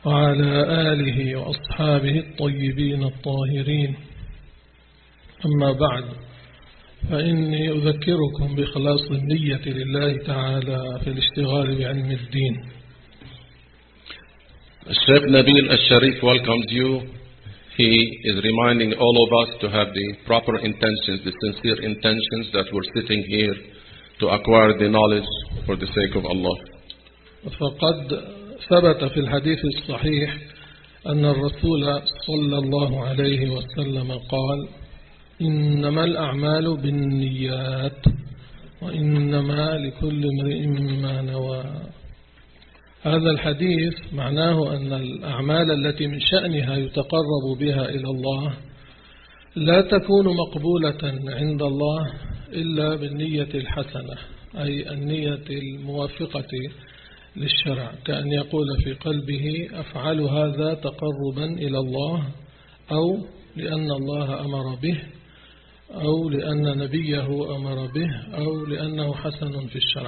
وعلى آله وأصحابه الطيبين الطاهرين. أما بعد، فإني أذكركم بإخلاص النية لله تعالى في الاشتغال بعلم الدين. Sheikh Nabil Al-Sharif welcomes you. He is reminding all of us to have the proper intentions, the sincere intentions that we're sitting here to acquire the knowledge for the sake of Allah. فقد ثبت في الحديث الصحيح أن الرسول صلى الله عليه وسلم قال: إنما الأعمال بالنيات وإنما لكل امرئ ما نوى. هذا الحديث معناه أن الأعمال التي من شأنها يتقرب بها إلى الله لا تكون مقبولة عند الله إلا بالنية الحسنة، أي النية الموافقة للشرع، كأن يقول في قلبه: أفعل هذا تقربا إلى الله، أو لأن الله أمر به، أو لأن نبيه أمر به، أو لأنه حسن في الشرع.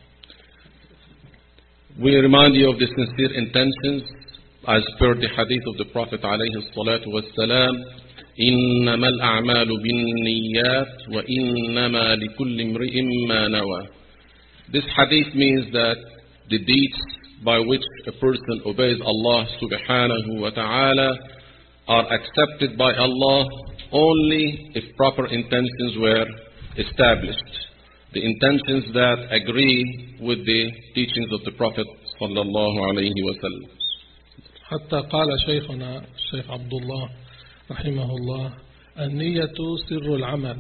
We remind you of the sincere intentions as per the hadith of the Prophet عليه الصلاة والسلام: إنما الأعمال بالنيات وإنما لكل امرئ ما نوى. This hadith means that the deeds by which a person obeys Allah subhanahu wa ta'ala are accepted by Allah only if proper intentions were established. The intentions that agree with the teachings of the Prophet sallallahu alayhi wa sallam. حتى قال شيخنا الشيخ عبد الله رحمه الله: النية سر العمل،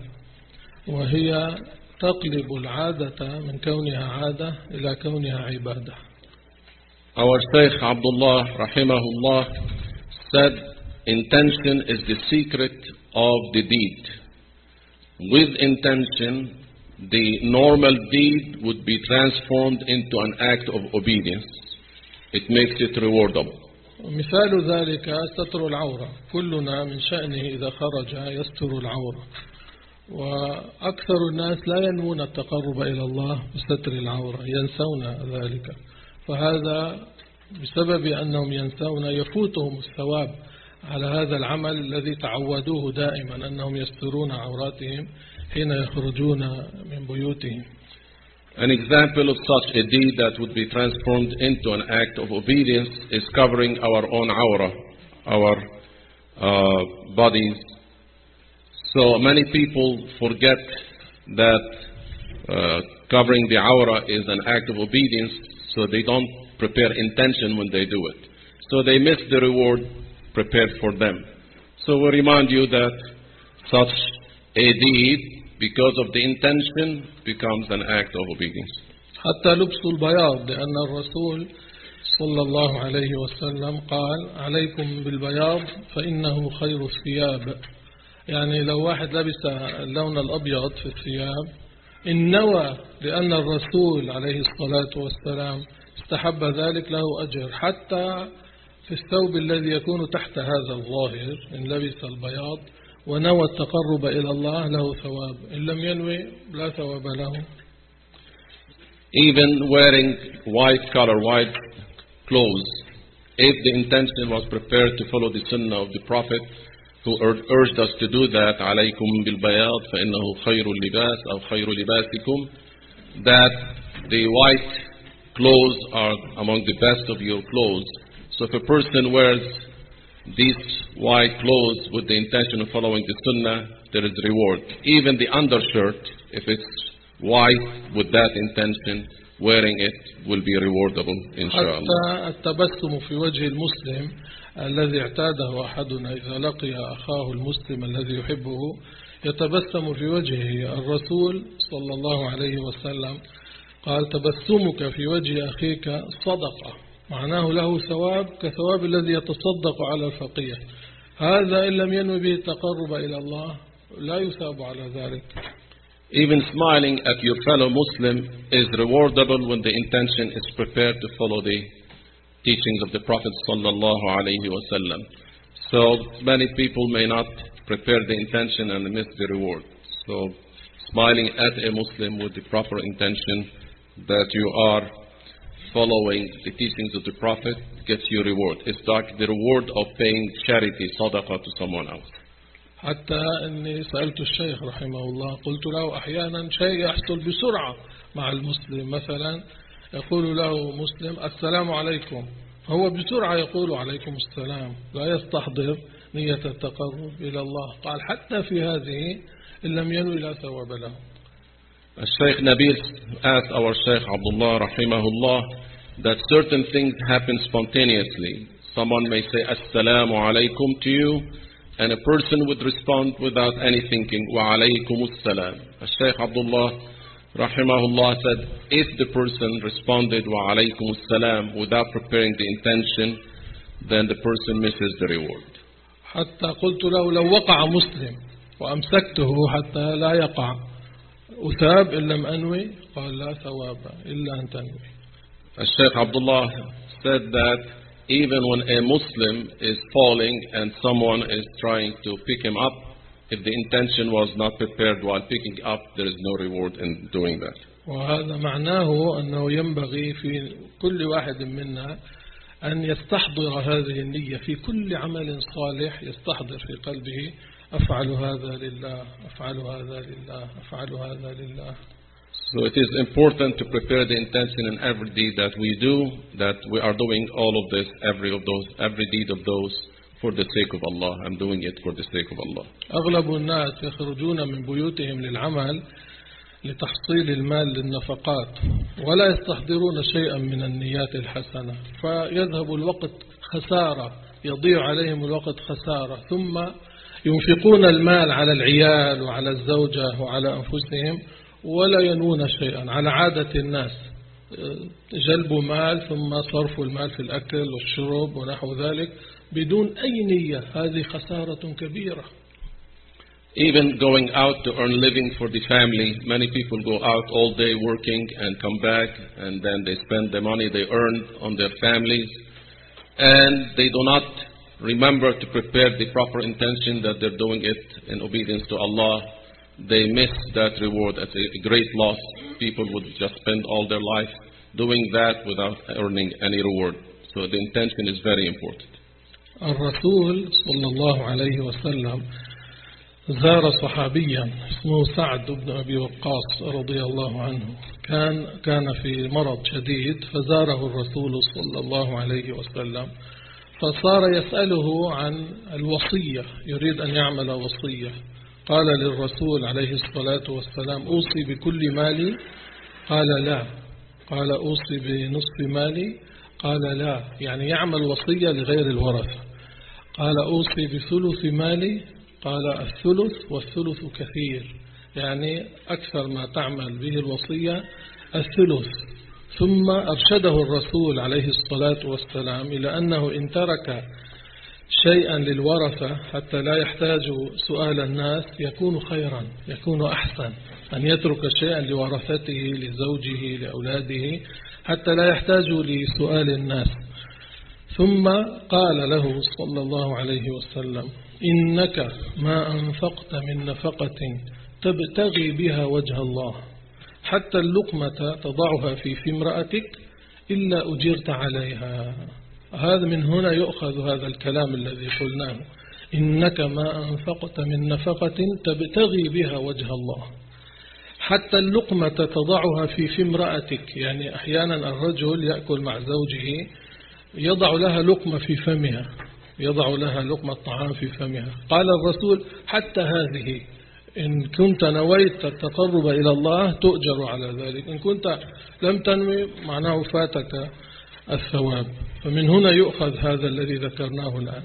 وهي تقلب العادة من كونها عادة إلى كونها عبادة. Our Shaykh Abdullah rahimahullah said, intention is the secret of the deed. With intention, the normal deed would be transformed into an act of obedience. It makes it rewardable. مثال ذلك ستر العورة. كلنا من شأنه إذا خرج يستر العورة، وأكثر الناس لا ينوون التقرب إلى الله بستر العورة، ينسون ذلك، فهذا بسبب أنهم ينسون يفوتهم الثواب على هذا العمل الذي تعودوه دائما، أنهم يسترون عوراتهم حين يخرجون من بيوتهم. An example of such a deed that would be transformed into an act of obedience is covering our own awrah, our bodies. So many people forget that covering the awrah is an act of obedience, so they don't prepare intention when they do it. So they miss the reward prepared for them. So we remind you that such a deed, because of the intention, becomes an act of obedience. حتى لبس البياض، لأن الرسول صلى الله عليه وسلم قال: عليكم بالبياض فإنه خير الثياب. يعني لو واحد لبس اللون الأبيض في الثياب، إن نوى لأن الرسول عليه الصلاة والسلام استحب ذلك له أجر، حتى في الثوب الذي يكون تحت هذا الظاهر، إن لبس البياض ونوى التقرب إلى الله له ثواب، إن لم ينوي لا ثواب له. Even wearing white clothes, if the intention was prepared to follow the sunnah of the Prophet, who urged us to do that, عليكم بالبياض فإنه خير اللباس أو خير لباسكم, that the white clothes are among the best of your clothes. So if a person wears these white clothes with the intention of following the sunnah, there is reward. Even the undershirt, if it's white with that intention, wearing it will be rewardable, inshallah. حتى التبسم في وجه المسلم الذي اعتاده أحدنا إذا لقي أخاه المسلم الذي يحبه يتبسم في وجهه. الرسول صلى الله عليه وسلم قال: تبسمك في وجه أخيك صدقة، معناه له ثواب كثواب الذي يتصدق على الفقير. هذا إن لم ينوي به التقرب إلى الله لا يثاب على ذلك. Even smiling at your fellow Muslim is rewardable when the intention is prepared to follow the teachings of the Prophet sallallahu alaihi wasallam. So many people may not prepare the intention and miss the reward. So smiling at a Muslim with the proper intention that you are following the teachings of the Prophet gets you reward. It's like the reward of paying charity, sadaqah to someone else. حتى أني سألت الشيخ رحمه الله، قلت له أحيانا شيء يحصل بسرعة مع المسلم، مثلا يقول له مسلم السلام عليكم، هو بسرعة يقول عليكم السلام، لا يستحضر نية التقرب إلى الله. قال حتى في هذه إن لم ينوي لا ثواب له. Sheikh Nabil asked our Sheikh Abdullah rahimahullah that certain things happen spontaneously. Someone may say Assalamu alaikum to you, and a person would respond without any thinking, Wa alaykum assalam. Sheikh Abdullah rahimahullah said, if the person responded Wa alaykum assalam without preparing the intention, then the person misses the reward. حتى قلت له لو وقع مسلم وأمسكته حتى لا يقع أثاب إن لم أنوي؟ قال لا ثواب إلا أن تنوي. Sheikh Abdullah said that even when a Muslim is falling and someone is trying to pick him up, if the intention was not prepared while picking up, there is no reward in doing that. وهذا معناه أنه ينبغي في كل واحد منا أن يستحضر هذه النية في كل عمل صالح، يستحضر في قلبه أفعل هذا لله، أفعل هذا لله، أفعل هذا لله. So it is important to prepare the intention in every deed that we do, that we are doing all of this, every deed of those for the sake of Allah. I'm doing it for the sake of Allah. أغلب الناس يخرجون من بيوتهم للعمل لتحصيل المال للنفقات ولا يستحضرون شيئا من النيات الحسنة، فيذهب الوقت خسارة، يضيع عليهم الوقت خسارة، ثم ينفقون المال على العيال وعلى الزوجة وعلى أنفسهم ولا ينوون شيئا، على عادة الناس جلب مال ثم صرف المال في الأكل والشرب ونحو ذلك بدون أي نية. هذه خسارة كبيرة. Even going out to earn living for the family, many people go out all day working and come back, and then they spend the money they earned on their families, and they do not remember to prepare the proper intention that they're doing it in obedience to Allah. They miss that reward at a great loss. People would just spend all their life doing that without earning any reward. So the intention is very important. الرسول صلى الله عليه وسلم زار صحابيا اسمه سعد بن أبي وقاص رضي الله عنه، كان في مرض شديد، فزاره الرسول صلى الله عليه وسلم، فصار يسأله عن الوصية، يريد أن يعمل وصية. قال للرسول عليه الصلاة والسلام أوصي بكل مالي؟ قال لا. قال أوصي بنصف مالي؟ قال لا، يعني يعمل وصية لغير الورثة. قال أوصي بثلث مالي؟ قال الثلث والثلث كثير، يعني أكثر ما تعمل به الوصية الثلث. ثم أرشده الرسول عليه الصلاة والسلام إلى أنه إن ترك شيئا للورثة حتى لا يحتاج سؤال الناس يكون خيرا، يكون أحسن أن يترك شيئا لورثته، لزوجه، لأولاده، حتى لا يحتاج لسؤال الناس. ثم قال له صلى الله عليه وسلم إنك ما أنفقت من نفقة تبتغي بها وجه الله حتى اللقمة تضعها في امرأتك إلا أجرت عليها. هذا من هنا يؤخذ هذا الكلام الذي قلناه، إنك ما أنفقت من نفقة تبتغي بها وجه الله حتى اللقمة تضعها في امرأتك، يعني أحيانا الرجل يأكل مع زوجه يضع لها لقمة في فمها، يضع لها لقمة طعام في فمها. قال الرسول حتى هذه إن كنت نويت التقرب إلى الله تؤجر على ذلك، إن كنت لم تنوي معناه فاتك الثواب. فمن هنا يؤخذ هذا الذي ذكرناه الآن.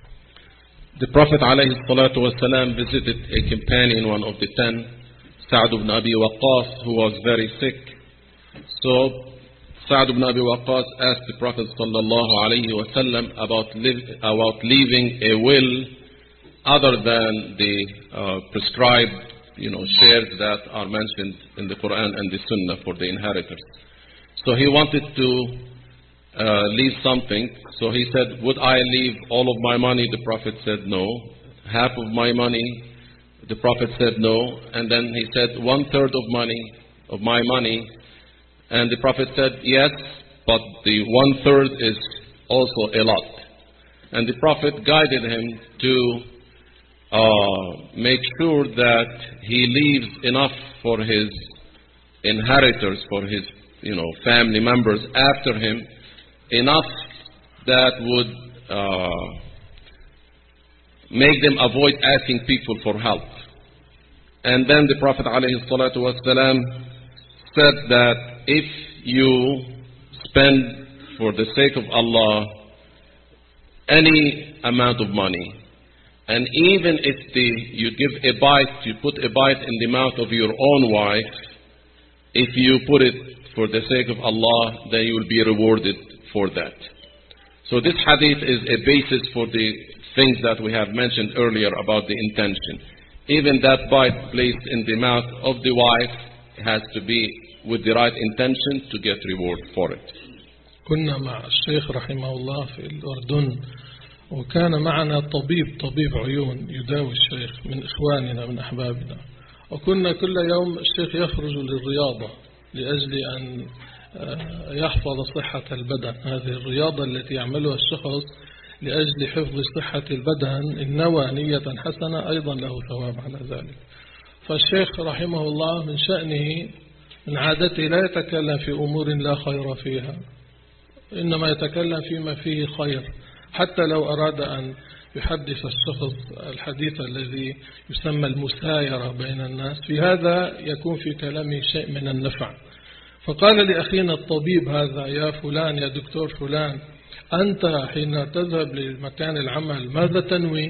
The Prophet ﷺ visited a companion, one of the 10, Sa'd ibn Abi Waqqas, who was very sick. So Sa'd ibn Abi Waqqas asked the Prophet ﷺ about leaving a will other than the prescribed shares that are mentioned in the Quran and the Sunnah for the inheritors. So he wanted to leave something. So he said, would I leave all of my money? The Prophet said no. Half of my money? The Prophet said no. And then he said 1/3 of my money. And the Prophet said yes, but the 1/3 is also a lot. And the Prophet guided him to make sure that he leaves enough for his inheritors, for his family members after him, enough that would make them avoid asking people for help. And then the Prophet ﷺ said that if you spend for the sake of Allah any amount of money, and even if you give a bite, you put a bite in the mouth of your own wife, if you put it for the sake of Allah, then you will be rewarded for that. So this hadith is a basis for the things that we have mentioned earlier about the intention. Even that bite placed in the mouth of the wife has to be with the right intention to get reward for it. كنا مع الشيخ رحمه الله في الأردن، وكان معنا طبيب عيون يداوي الشيخ من إخواننا من أحبابنا، وكنا كل يوم الشيخ يخرج للرياضة لأجل أن يحفظ صحة البدن. هذه الرياضة التي يعملها الشخص لأجل حفظ صحة البدن إن نوى نية حسنة أيضا له ثواب على ذلك. فالشيخ رحمه الله من شأنه من عادته لا يتكلم في أمور لا خير فيها، إنما يتكلم فيما فيه خير، حتى لو أراد أن يحدث الشخص الحديث الذي يسمى المسايرة بين الناس، في هذا يكون في كلامه شيء من النفع. فقال لأخينا الطبيب هذا: يا فلان، يا دكتور فلان، أنت حين تذهب لمكان العمل ماذا تنوي؟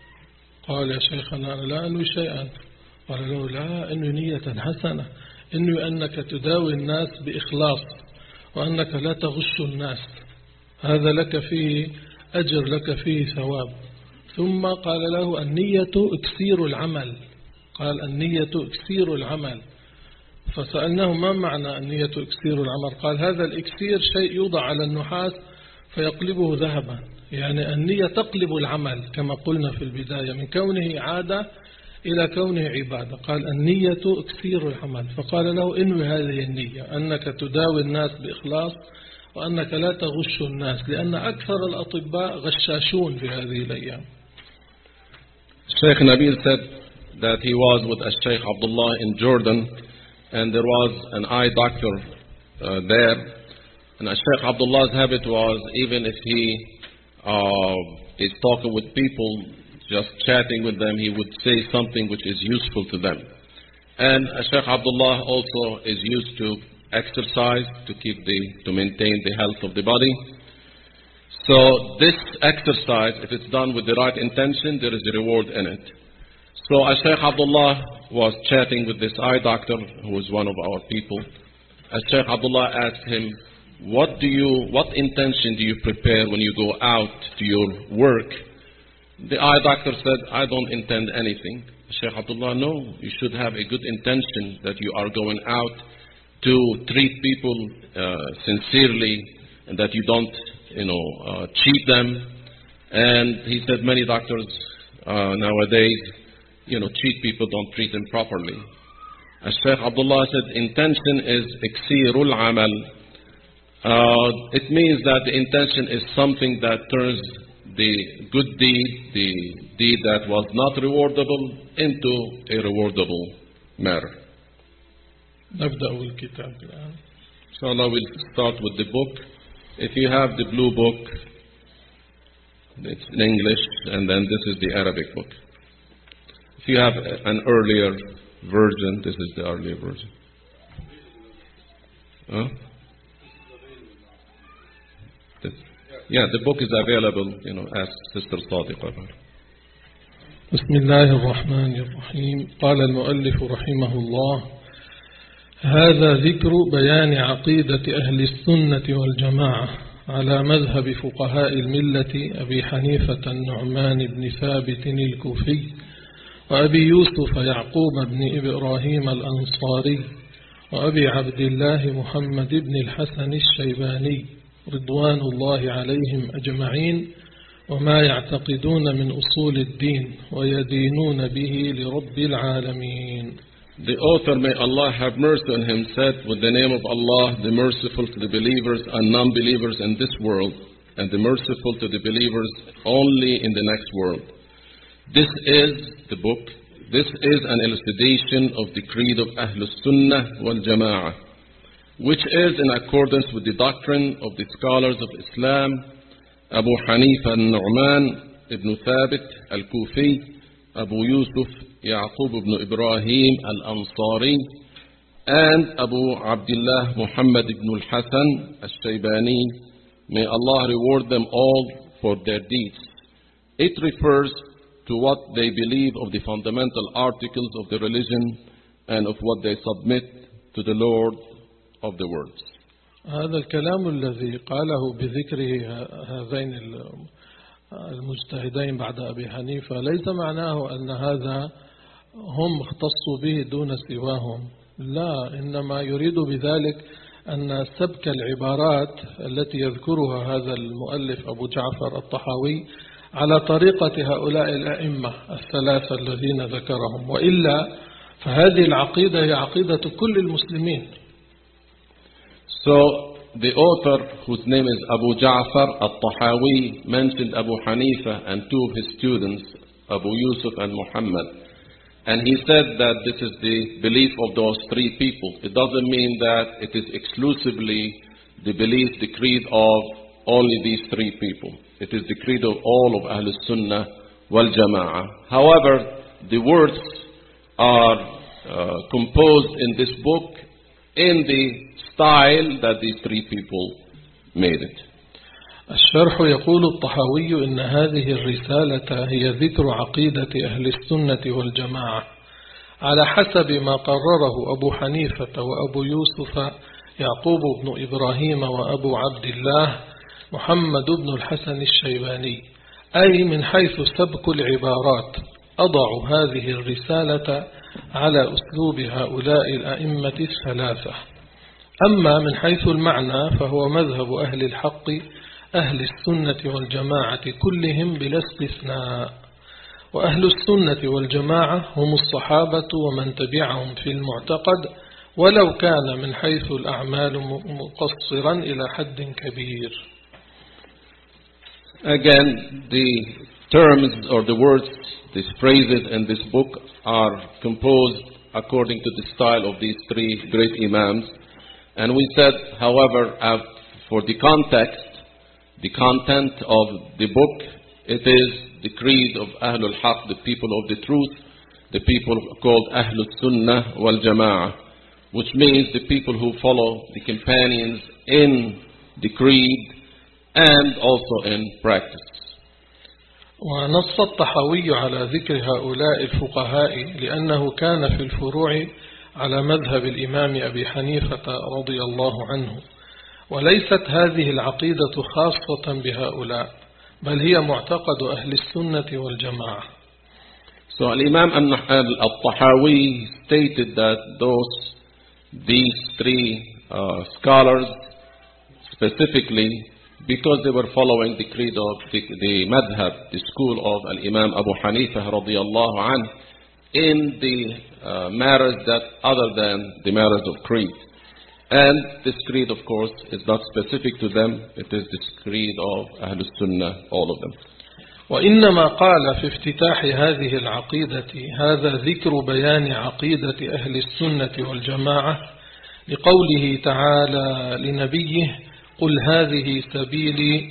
قال: يا شيخنا أنا لا أنوي شيئا. قال له: لا، أنوي نية حسنة، أنوي أنك تداوي الناس بإخلاص، وأنك لا تغش الناس، هذا لك فيه أجر، لك فيه ثواب. ثم قال له: النية إكسير العمل. قال: النية إكسير العمل. فسألناه: ما معنى النية إكسير العمل؟ قال: هذا الإكسير شيء يوضع على النحاس فيقلبه ذهبا، يعني النية تقلب العمل كما قلنا في البداية من كونه عادة إلى كونه عبادة. قال: النية إكسير العمل. فقال له: انوي هذه النية، أنك تداوي الناس بإخلاص، وأنك لا تغش الناس، لأن أكثر الأطباء غشاشون في هذه الأيام. Sheikh Nabil said that he was with Sheikh Abdullah in Jordan, and there was an eye doctor there. And Sheikh Abdullah's habit was, even if he is talking with people, just chatting with them, he would say something which is useful to them. And Sheikh Abdullah also is used to exercise to maintain the health of the body. So this exercise, if it's done with the right intention, there is a reward in it. So Sheikh Abdullah was chatting with this eye doctor, who is one of our people. Sheikh Abdullah asked him, what intention do you prepare when you go out to your work? The eye doctor said, I don't intend anything. Sheikh Abdullah, no, you should have a good intention that you are going out to treat people sincerely, and that you don't, cheat them. And he said many doctors nowadays, cheat people, don't treat them properly. As Sheikh Abdullah said, intention is iksirul amal. It means that the intention is something that turns the good deed, the deed that was not rewardable, into a rewardable matter. نبدأ بالكتاب الآن. Inshallah, we'll start with the book. If you have the blue book, it's in English, and then this is the Arabic book. If you have an earlier version, this is the earlier version. Huh? Yeah, the book is available, ask Sister Sadiqa. بسم الله الرحمن الرحيم. قال المؤلف رحمه الله: هذا ذكر بيان عقيدة أهل السنة والجماعة على مذهب فقهاء الملة أبي حنيفة النعمان بن ثابت الكوفي، وأبي يوسف يعقوب بن إبراهيم الأنصاري، وأبي عبد الله محمد بن الحسن الشيباني رضوان الله عليهم أجمعين، وما يعتقدون من أصول الدين ويدينون به لرب العالمين. The author, may Allah have mercy on him, said, with the name of Allah, the merciful to the believers and non-believers in this world, and the merciful to the believers only in the next world. This is the book. This is an elucidation of the creed of Ahlus Sunnah wal Jama'ah, which is in accordance with the doctrine of the scholars of Islam, Abu Hanifa al-Nu'man ibn Thabit al-Kufi, Abu Yusuf Yaqub ibn Ibrahim al-Ansari, and Abu Abdullah Muhammad ibn al-Hasan al-Shaybani. May Allah reward them all for their deeds. It refers to what they believe of the fundamental articles of the religion and of what they submit to the Lord of the worlds. هذا الكلام الذي قاله بذكره هذين المجتهدين بعد أبي حنيفة ليس معناه أن هذا هم اختصوا به دون سواهم، لا، إنما يريد بذلك أن سبك العبارات التي يذكرها هذا المؤلف أبو جعفر الطحاوي على طريقة هؤلاء الأئمة الثلاثة الذين ذكرهم، وإلا فهذه العقيدة هي عقيدة كل المسلمين. So the author, whose name is Abu Ja'far al-Tahawi, mentioned Abu Hanifa and two of his students, Abu Yusuf and Muhammad. And he said that this is the belief of those three people. It doesn't mean that it is exclusively the belief, the creed of only these three people. It is the creed of all of Ahlus Sunnah wal Jama'ah. However, the words are composed in this book in the style that these three people made it. الشرح يقول الطحاوي إن هذه الرسالة هي ذكر عقيدة أهل السنة والجماعة على حسب ما قرره أبو حنيفة وأبو يوسف يعقوب بن إبراهيم وأبو عبد الله محمد بن الحسن الشيباني، أي من حيث سبك العبارات أضع هذه الرسالة على أسلوب هؤلاء الأئمة الثلاثة. أما من حيث المعنى فهو مذهب أهل الحق أهل السنة والجماعة كلهم بلا استثناء، وأهل السنة والجماعة هم الصحابة ومن تبعهم في المعتقد ولو كان من حيث الأعمال مقصرا إلى حد كبير. Again, the terms or the words, these phrases in this book are composed according to the style of these three great imams. And we said, however, for the context, the content of the book, it is the creed of Ahlul Haq, the people of the truth, the people called Ahlul Sunnah wal Jama'ah, which means the people who follow the companions in the creed and also in practice. ونص الطحاوي على ذكر هؤلاء الفقهاء لأنه كان في الفروع على مذهب الإمام أبي حنيفة رضي الله عنه، وليست هذه العقيدة خاصة بهؤلاء بل هي معتقد أهل السنة والجماعة. So Imam al-Tahawi stated that these three scholars specifically, because they were following the creed of the madhab, the school of Al-Imam Abu Hanifa radiyallahu anh, in the matters that other than the matters of creed. And this creed, of course, is not specific to them. It is the creed of Ahlul Sunnah, all of them. وإنما قال في افتتاح هذه العقيدة هذا ذكر بيان عقيدة أهل السنة والجماعة لقوله تعالى لنبيه قل هذه سبيلي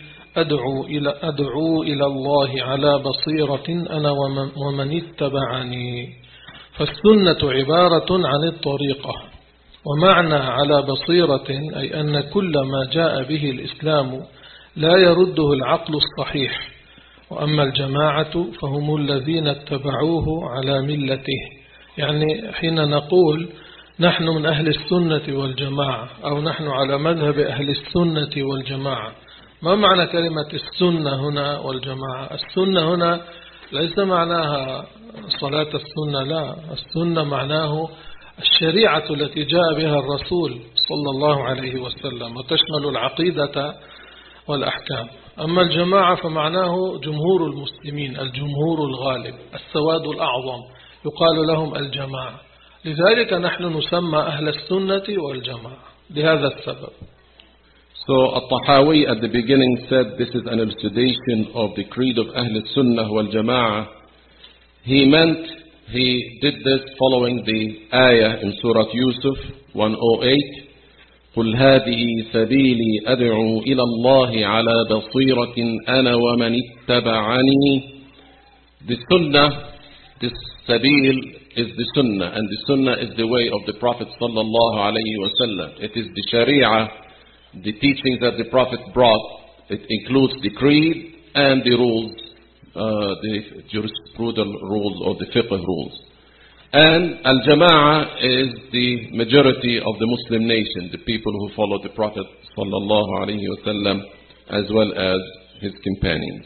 أدعو إلى الله على بصيرة أنا ومن اتبعني. فالسنة عبارة عن الطريقة، ومعنى على بصيرة أي أن كل ما جاء به الإسلام لا يرده العقل الصحيح، وأما الجماعة فهم الذين اتبعوه على ملته. يعني حين نقول نحن من أهل السنة والجماعة أو نحن على مذهب أهل السنة والجماعة، ما معنى كلمة السنة هنا والجماعة؟ السنة هنا ليس معناها صلاة السنة، لا، السنة معناه الشريعة التي جاء بها الرسول صلى الله عليه وسلم وتشمل العقيدة والأحكام. أما الجماعة فمعناه جمهور المسلمين، الجمهور الغالب، السواد الأعظم، يقال لهم الجماعة. لذلك نحن نسمى أهل السنة والجماعة لهذا السبب. So At-Tahawi at the beginning said this is an elucidation of the creed of Ahl Sunnah wal Jama'ah. He did this following the ayah in Surah Yusuf 108. قل هذه سبيلي أدعو إلى الله على بصيرة أنا ومن اتبعني. The Sunnah, this Sabil is the Sunnah, and the Sunnah is the way of the Prophet sallallahu alayhi wa sallam. It is the Sharia, the teachings that the Prophet brought. It includes the creed and the rules, the jurisprudential rules or the fiqh rules. And Al-Jama'ah is the majority of the Muslim nation, the people who follow the Prophet sallallahu alayhi wa sallam as well as his companions.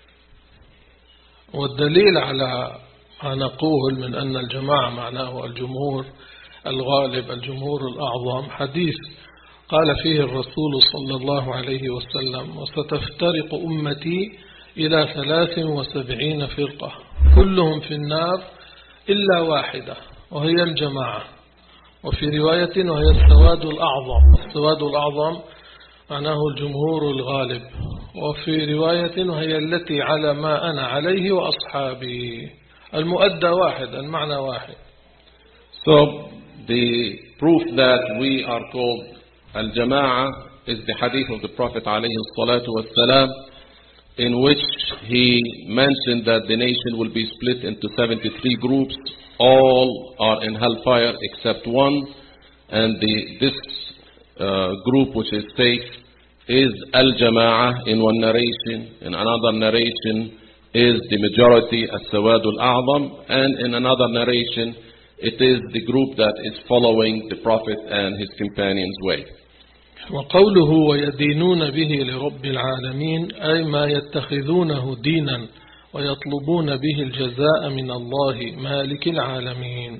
والدليل على ما نقول من أن الجماعة معناه الجمهور الغالب الجمهور الأعظم حديث قال فيه الرسول صلى الله عليه وسلم وستفترق أمتي إلى 73 فرقة كلهم في النار إلا واحدة وهي الجماعة. وفي رواية وهي السواد الأعظم. السواد الأعظم معناه الجمهور الغالب. وفي رواية وهي التي على ما أنا عليه وأصحابي. المؤدى واحد المعنى واحد. So the proof that we are called Al-Jama'ah is the hadith of the Prophet alayhi salatu wassalam, in which he mentioned that the nation will be split into 73 groups. All are in hellfire except one, and this group which is safe is Al-Jama'ah in one narration. In another narration is the majority, As-Sawad Al-A'zam, and in another narration it is the group that is following the Prophet and his companions' way. وقوله ويدينون به لرب العالمين أي ما يتخذونه دينا ويطلبون به الجزاء من الله مالك العالمين.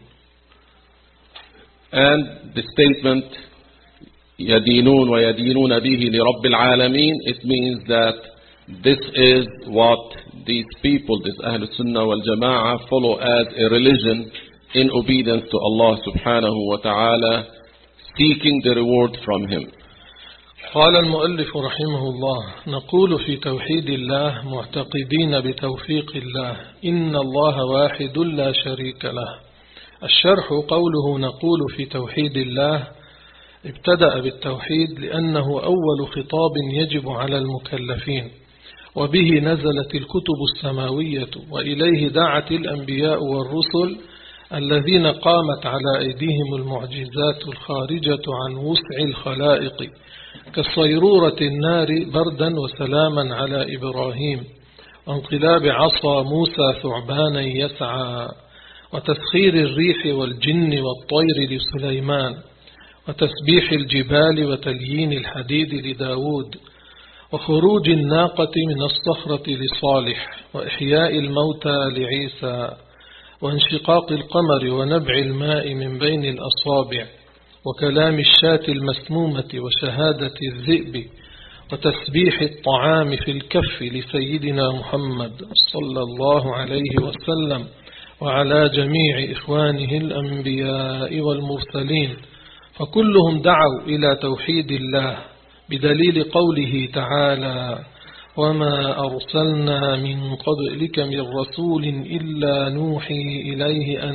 And the statement يدينون ويدينون به لرب العالمين, it means that this is what these people, this Ahl Sunnah wal Jama'ah, follow as a religion in obedience to Allah subhanahu wa ta'ala, seeking the reward from Him. قال المؤلف رحمه الله نقول في توحيد الله معتقدين بتوفيق الله إن الله واحد لا شريك له. الشرح قوله نقول في توحيد الله ابتدأ بالتوحيد لأنه أول خطاب يجب على المكلفين وبه نزلت الكتب السماوية وإليه دعت الأنبياء والرسل الذين قامت على أيديهم المعجزات الخارجة عن وسع الخلائق كالصيرورة النار بردا وسلاما على إبراهيم وانقلاب عصا موسى ثعبانا يسعى وتسخير الريح والجن والطير لسليمان وتسبيح الجبال وتليين الحديد لداود وخروج الناقة من الصخرة لصالح وإحياء الموتى لعيسى وانشقاق القمر ونبع الماء من بين الأصابع وكلام الشاة المسمومة وشهادة الذئب وتسبيح الطعام في الكف لسيدنا محمد صلى الله عليه وسلم وعلى جميع إخوانه الأنبياء والمرسلين فكلهم دعوا إلى توحيد الله بدليل قوله تعالى وما أرسلنا من قبلك من رسول إلا نوحي إليه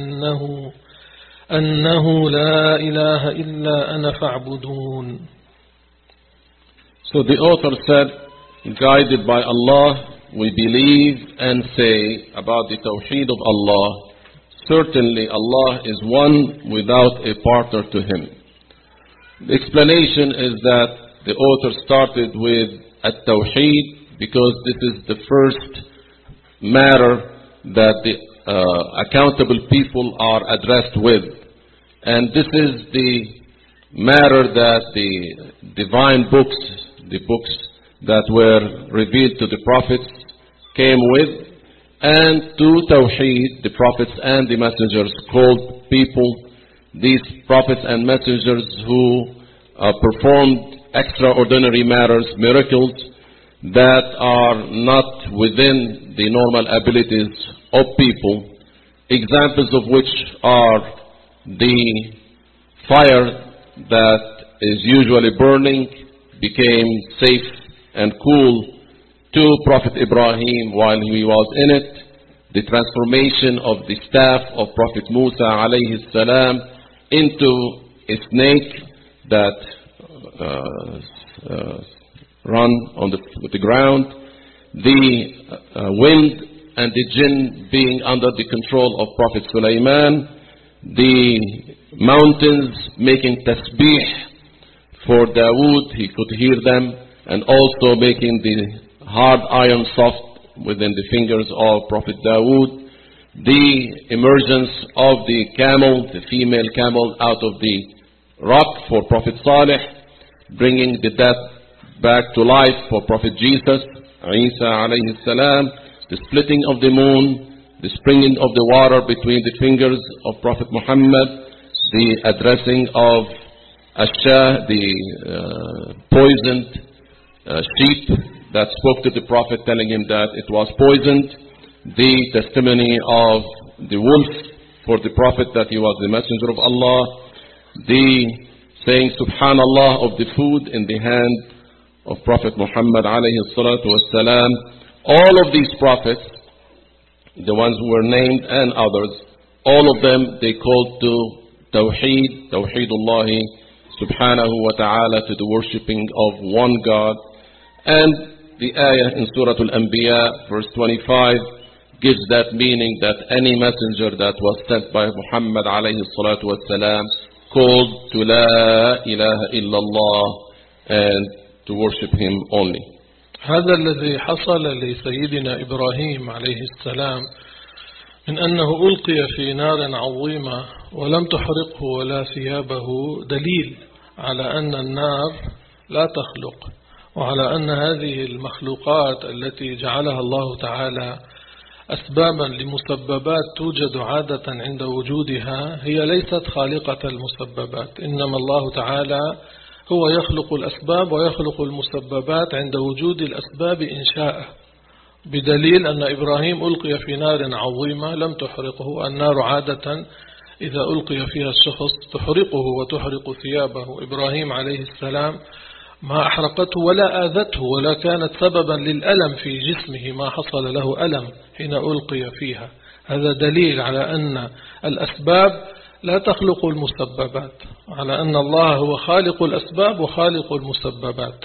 أنه لا إله إلا أنا فاعبدون. So the author said, guided by Allah, we believe and say about the Tawheed of Allah, certainly Allah is one without a partner to Him. The explanation is that the author started with At-Tawheed because this is the first matter that the accountable people are addressed with. And this is the matter that the divine books, the books that were revealed to the prophets, came with. And to Tawheed, the prophets and the messengers called people, these prophets and messengers who performed extraordinary matters, miracles that are not within the normal abilities of people, examples of which are the fire that is usually burning, became safe and cool to Prophet Ibrahim while he was in it. The transformation of the staff of Prophet Musa alayhi salam into a snake that run on the ground, the wind and the jinn being under the control of Prophet Sulaiman, the mountains making tasbih for Dawood, he could hear them, and also making the hard iron soft within the fingers of Prophet Dawood, the emergence of the camel, the female camel out of the rock for Prophet Saleh, bringing the dead back to life for Prophet Jesus, Isa alayhi salam, the splitting of the moon, the springing of the water between the fingers of Prophet Muhammad, the addressing of Ashah, the poisoned sheep that spoke to the Prophet telling him that it was poisoned, the testimony of the wolf for the Prophet that he was the messenger of Allah, the saying Subhanallah of the food in the hand of Prophet Muhammad alayhi salatu wassalam. All of these prophets, the ones who were named and others, all of them, they called to Tawheed, Tawheedullahi subhanahu wa ta'ala, to the worshipping of one God. And the ayah in Surah Al-Anbiya, verse 25, gives that meaning that any messenger that was sent by Muhammad alayhi salatu wassalam called to La ilaha illallah and to worship him only. هذا الذي حصل لسيدنا إبراهيم عليه السلام من أنه ألقي في نار عظيمة ولم تحرقه ولا ثيابه دليل على أن النار لا تخلق، وعلى أن هذه المخلوقات التي جعلها الله تعالى أسبابا لمسببات توجد عادة عند وجودها هي ليست خالقة المسببات، إنما الله تعالى هو يخلق الأسباب ويخلق المسببات عند وجود الأسباب إن شاء، بدليل أن إبراهيم ألقي في نار عظيمة لم تحرقه. النار عادة إذا ألقي فيها الشخص تحرقه وتحرق ثيابه. إبراهيم عليه السلام ما أحرقته ولا آذته ولا كانت سببا للألم في جسمه، ما حصل له ألم حين ألقي فيها. هذا دليل على أن الأسباب لا تخلق المسببات، على أن الله هو خالق الأسباب وخالق المسببات.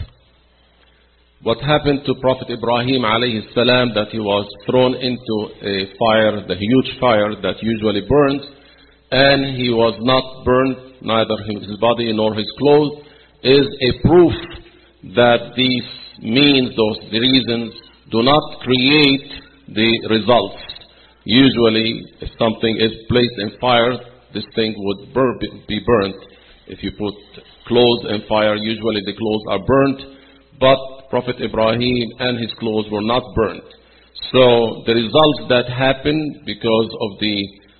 What happened to Prophet Ibrahim alayhi salam, that he was thrown into a fire, the huge fire that usually burns, and he was not burned, neither his body nor his clothes, is a proof that these means, the reasons, do not create the results. Usually, if something is placed in fire, this thing would be burnt. If you put clothes in fire, usually the clothes are burnt, but Prophet Ibrahim and his clothes were not burnt. So the results that happen because of the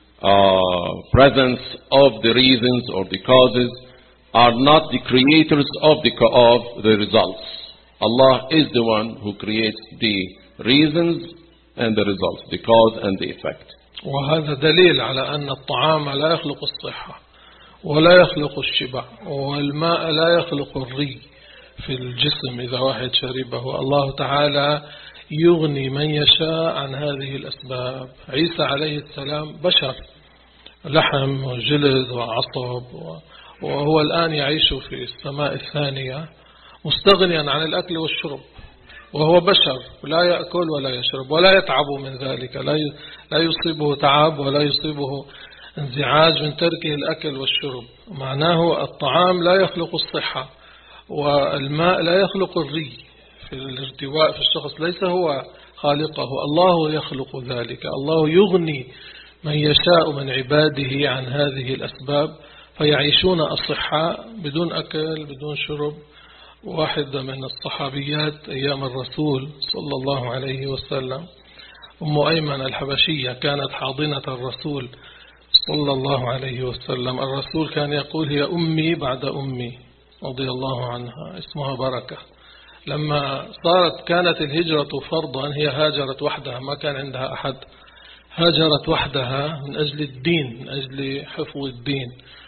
presence of the reasons or the causes are not the creators of the results. Allah is the one who creates the reasons and the results, the cause and the effect. وهذا دليل على أن الطعام لا يخلق الصحة ولا يخلق الشبع، والماء لا يخلق الري في الجسم إذا واحد شربه. الله تعالى يغني من يشاء عن هذه الأسباب. عيسى عليه السلام بشر، لحم وجلد وعصب، وهو الآن يعيش في السماء الثانية مستغنيا عن الأكل والشرب، وهو بشر لا يأكل ولا يشرب ولا يتعب من ذلك، لا يصيبه تعب ولا يصيبه انزعاج من تركه الأكل والشرب. معناه الطعام لا يخلق الصحة، والماء لا يخلق الري في الارتواء في الشخص، ليس هو خالقه، الله يخلق ذلك. الله يغني من يشاء من عباده عن هذه الأسباب فيعيشون أصحاء بدون أكل بدون شرب. واحدة من الصحابيات أيام الرسول صلى الله عليه وسلم، أم أيمن الحبشية، كانت حاضنة الرسول صلى الله عليه وسلم. الرسول كان يقول هي أمي بعد أمي رضي الله عنها، اسمها بركة. لما كانت الهجرة فرضا هي هاجرت وحدها، ما كان عندها أحد، هاجرت وحدها من أجل الدين، من أجل حفظ الدين.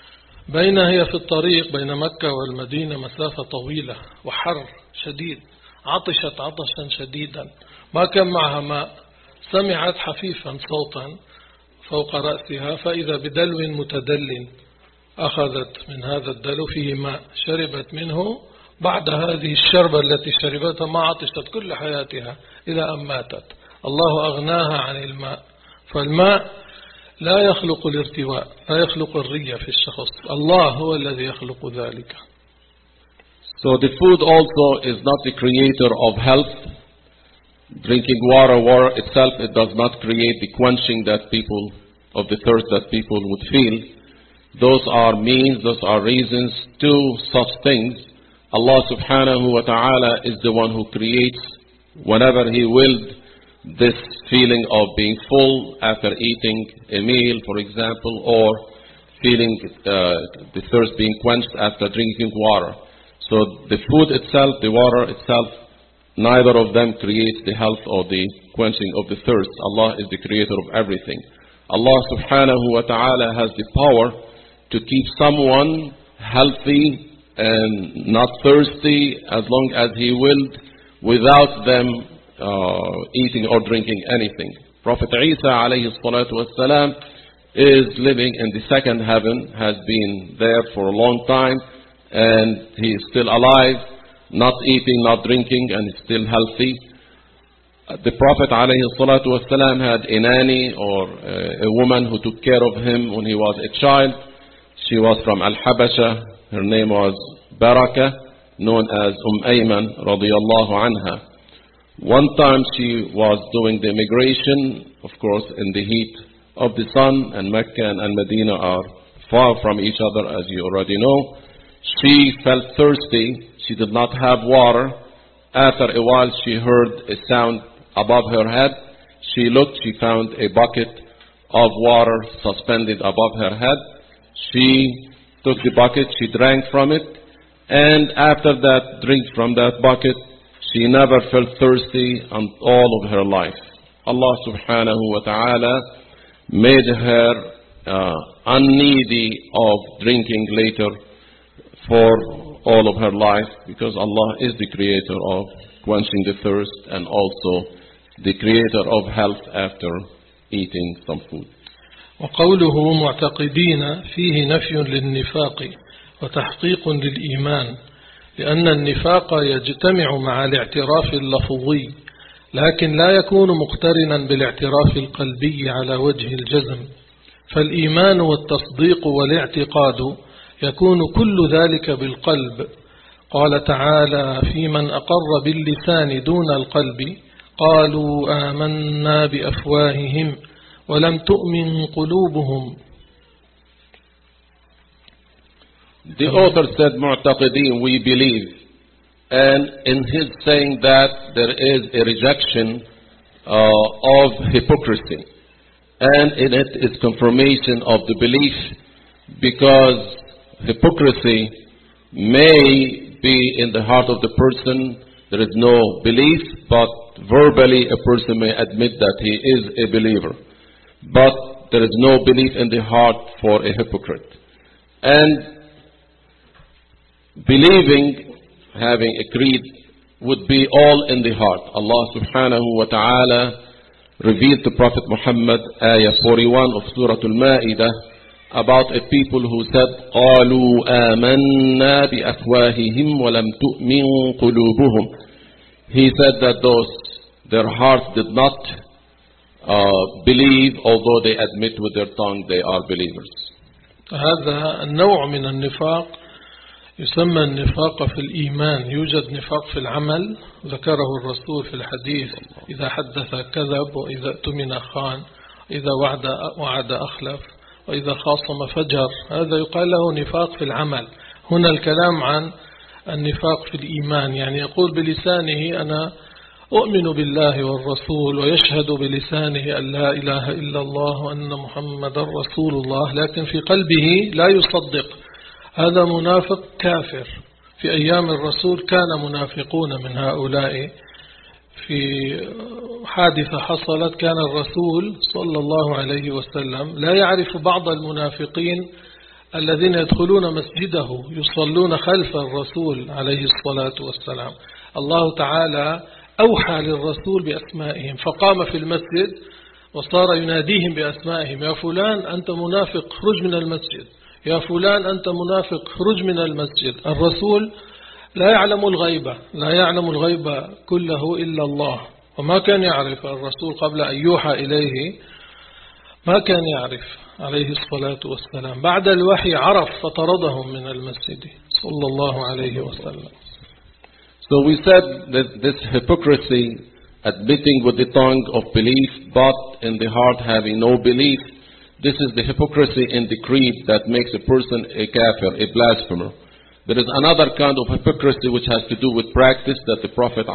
هي في الطريق بين مكة والمدينة مسافة طويلة وحر شديد، عطشت عطشا شديدا، ما كان معها ماء، سمعت حفيفا صوتا فوق رأسها، فإذا بدلو متدل، أخذت من هذا الدلو فيه ماء، شربت منه. بعد هذه الشربة التي شربتها ما عطشت كل حياتها إلى أن ماتت. الله أغناها عن الماء. فالماء لا يخلق الارتواء، لا يخلق الرية في الشخص، الله هو الذي يخلق ذلك. So the food also is not the creator of health. Drinking water itself, it does not create the quenching that people, of the thirst that people would feel. Those are means, those are reasons to such things. Allah subhanahu wa ta'ala is the one who creates, whenever He willed, this feeling of being full after eating a meal, for example, or feeling the thirst being quenched after drinking water. So the food itself, the water itself, neither of them creates the health or the quenching of the thirst. Allah is the creator of everything. Allah subhanahu wa ta'ala has the power to keep someone healthy and not thirsty as long as He willed, without them eating or drinking anything. Prophet Isa alayhi salatu wassalam is living in the second heaven, has been there for a long time, and he is still alive, not eating, not drinking, and is still healthy. The Prophet alayhi salatu wassalam had a nanny, or a woman who took care of him when he was a child. She was from Al-Habasha. Her name was Baraka, known as Ayman radiyallahu anha. One time she was doing the immigration, of course in the heat of the sun, and Mecca and Medina are far from each other, as you already know. She felt thirsty. She did not have water. After a while she heard a sound above her head. She looked, she found a bucket of water suspended above her head. She took the bucket, she drank from it, and after that drink from that bucket, she never felt thirsty in all of her life. Allah subhanahu wa ta'ala made her unneedy of drinking later for all of her life, because Allah is the creator of quenching the thirst and also the creator of health after eating some food. وقوله معتقدين فيه نفي للنفاق وتحقيق للإيمان، لأن النفاق يجتمع مع الاعتراف اللفظي، لكن لا يكون مقترنا بالاعتراف القلبي على وجه الجزم. فالإيمان والتصديق والاعتقاد يكون كل ذلك بالقلب. قال تعالى في من أقر باللسان دون القلب قالوا آمنا بأفواههم ولم تؤمن قلوبهم. The author said, Mu'taqideen, we believe. And in his saying that, there is a rejection of hypocrisy. And in it is confirmation of the belief, because hypocrisy may be in the heart of the person. There is no belief, but verbally a person may admit that he is a believer. But there is no belief in the heart for a hypocrite. And believing, having a creed, would be all in the heart. Allah subhanahu wa ta'ala revealed to Prophet Muhammad, ayah 41 of Surah Al-Ma'idah, about a people who said, قَالُوا آمَنَّا بِأَفْوَاهِهِمْ وَلَمْ تُؤْمِنْ قُلُوبُهُمْ. He said that their hearts did not believe, although they admit with their tongue they are believers. هذا النوع من النفاق يسمى النفاق في الإيمان. يوجد نفاق في العمل، ذكره الرسول في الحديث: إذا حدث كذب، وإذا اؤتمن خان، إذا وعد أخلف، وإذا خاصم فجر. هذا يقال له نفاق في العمل. هنا الكلام عن النفاق في الإيمان، يعني يقول بلسانه أنا أؤمن بالله والرسول، ويشهد بلسانه أن لا إله إلا الله وأن محمد رسول الله، لكن في قلبه لا يصدق. هذا منافق كافر. في أيام الرسول كان منافقون من هؤلاء. في حادثة حصلت، كان الرسول صلى الله عليه وسلم لا يعرف بعض المنافقين الذين يدخلون مسجده يصلون خلف الرسول عليه الصلاة والسلام. الله تعالى أوحى للرسول بأسمائهم فقام في المسجد وصار يناديهم بأسمائهم: يا فلان أنت منافق خرج من المسجد، يا فلان أنت منافق خرج من المسجد. الرسول لا يعلم الغيبة، لا يعلم الغيبة كله إلا الله، وما كان يعرف الرسول قبل أن يوحى إليه، ما كان يعرف عليه الصلاة والسلام. بعد الوحي عرف فطردهم من المسجد صلى الله عليه وسلم. So we said that this hypocrisy, admitting with the tongue of belief, but in the heart having no belief, this is the hypocrisy in the creed that makes a person a kafir, a blasphemer. There is another kind of hypocrisy which has to do with practice that the Prophet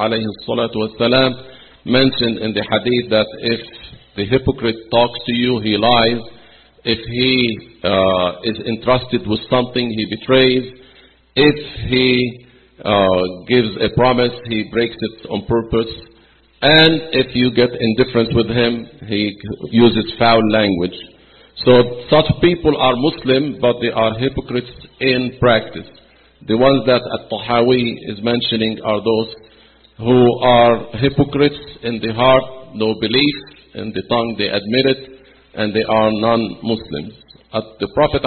ﷺ mentioned in the hadith, that if the hypocrite talks to you, he lies. If he is entrusted with something, he betrays. If he gives a promise, he breaks it on purpose. And if you get indifference with him, he uses foul language. So such people are Muslim, but they are hypocrites in practice. The ones that At-Tahawi is mentioning are those who are hypocrites in the heart, no belief, in the tongue they admit it, and they are non-Muslims. The Prophet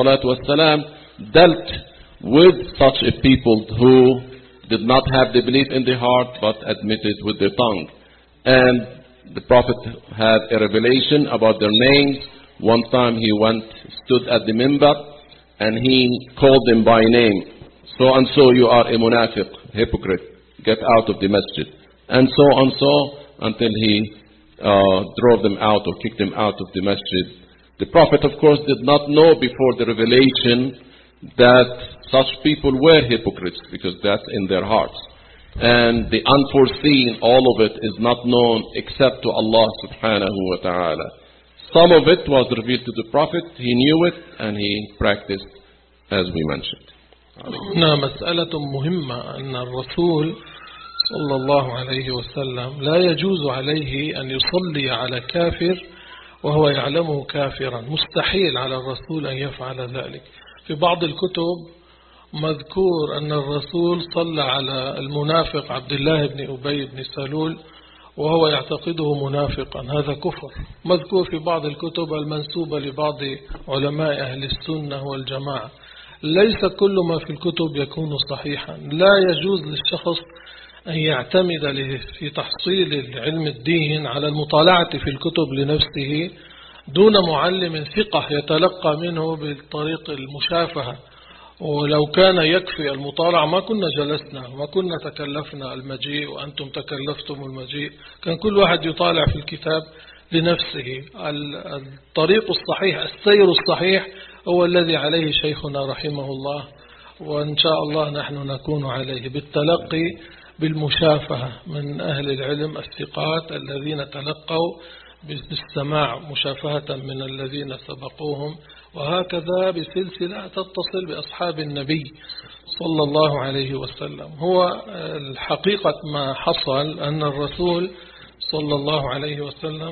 ﷺ dealt with such a people who did not have the belief in the heart but admitted with their tongue. And the Prophet had a revelation about their names. One time he stood at the minbar and he called them by name. So and so, you are a munafiq, hypocrite, get out of the masjid. And so until he drove them out or kicked them out of the masjid. The Prophet, of course, did not know before the revelation that such people were hypocrites, because that's in their hearts. And the unforeseen, all of it is not known except to Allah subhanahu wa ta'ala. Some of it was revealed to the Prophet, he knew it, and he practiced as we mentioned. هنا مسألة مهمة أن الرسول صلى الله عليه وسلم لا يجوز عليه أن يصلي على كافر وهو يعلمه كافرا، مستحيل على الرسول أن يفعل ذلك. في بعض الكتب مذكور أن الرسول صلى على المنافق عبد الله بن أبي بن سلول وهو يعتقده منافقا، هذا كفر. مذكور في بعض الكتب المنسوبة لبعض علماء أهل السنة والجماعة. ليس كل ما في الكتب يكون صحيحا. لا يجوز للشخص أن يعتمد في تحصيل علم الدين على المطالعة في الكتب لنفسه دون معلم ثقة يتلقى منه بالطريق المشافهة. ولو كان يكفي المطالعة ما كنا جلسنا، ما كنا تكلفنا المجيء وأنتم تكلفتم المجيء. كان كل واحد يطالع في الكتاب لنفسه. الطريق الصحيح، السير الصحيح هو الذي عليه شيخنا رحمه الله، وإن شاء الله نحن نكون عليه، بالتلقي بالمشافهة من أهل العلم الثقات الذين تلقوا بالسماع مشافهة من الذين سبقوهم، وهكذا بسلسلة تتصل بأصحاب النبي صلى الله عليه وسلم. هو الحقيقة ما حصل أن الرسول صلى الله عليه وسلم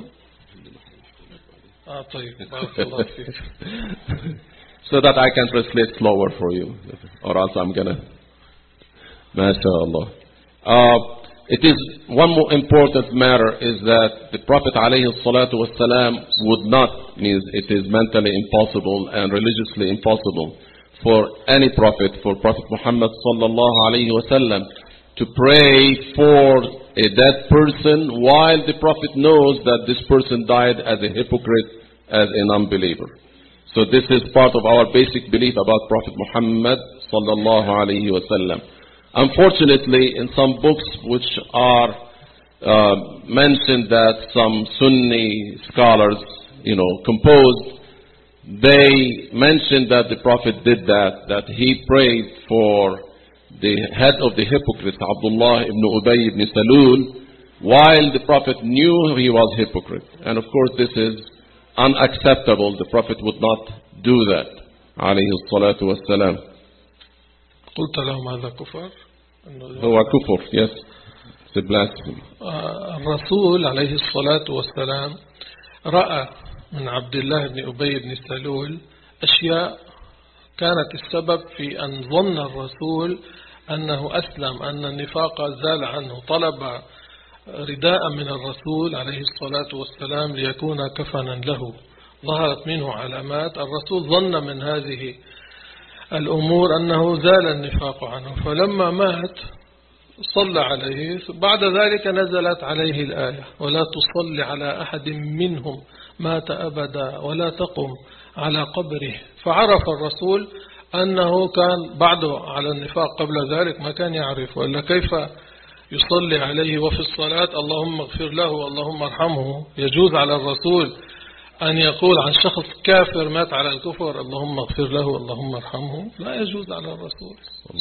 طيب بارك الله فيك. So that I can translate slower for you, or else I'm gonna. MashaAllah. It is one more important matter is that the Prophet ﷺ would not, means it is mentally impossible and religiously impossible for any prophet, for Prophet Muhammad sallallahu alaihi wasallam, to pray for a dead person while the Prophet knows that this person died as a hypocrite, as an unbeliever. So this is part of our basic belief about Prophet Muhammad sallallahu alaihi wasallam. Unfortunately, in some books which are mentioned that some Sunni scholars, composed, they mentioned that the Prophet did that he prayed for the head of the hypocrites, Abdullah ibn Ubay ibn Salul, while the Prophet knew he was hypocrite. And of course this is unacceptable. The Prophet would not do that. عليه الصلاة والسلام. قلت لهم هذا كفر. هو كفر, yes. It's a blasphemy. الرسول عليه الصلاة والسلام رأى من عبد الله بن أبي بن سلول أشياء كانت السبب في أن ظن الرسول أنه أسلم، أن النفاق زال عنه، طلب رداء من الرسول عليه الصلاة والسلام ليكون كفنا له، ظهرت منه علامات. الرسول ظن من هذه الأمور أنه زال النفاق عنه، فلما مات صلى عليه. بعد ذلك نزلت عليه الآية: ولا تصلي على أحد منهم مات أبدا ولا تقم على قبره. فعرف الرسول أنه كان بعده على النفاق، قبل ذلك ما كان يعرف، وإلا كيف يصلي عليه وفي الصلاة اللهم اغفر له اللهم ارحمه؟ يجوز على الرسول أن يقول عن شخص كافر مات على الكفر اللهم اغفر له اللهم ارحمه؟ لا يجوز على الرسول.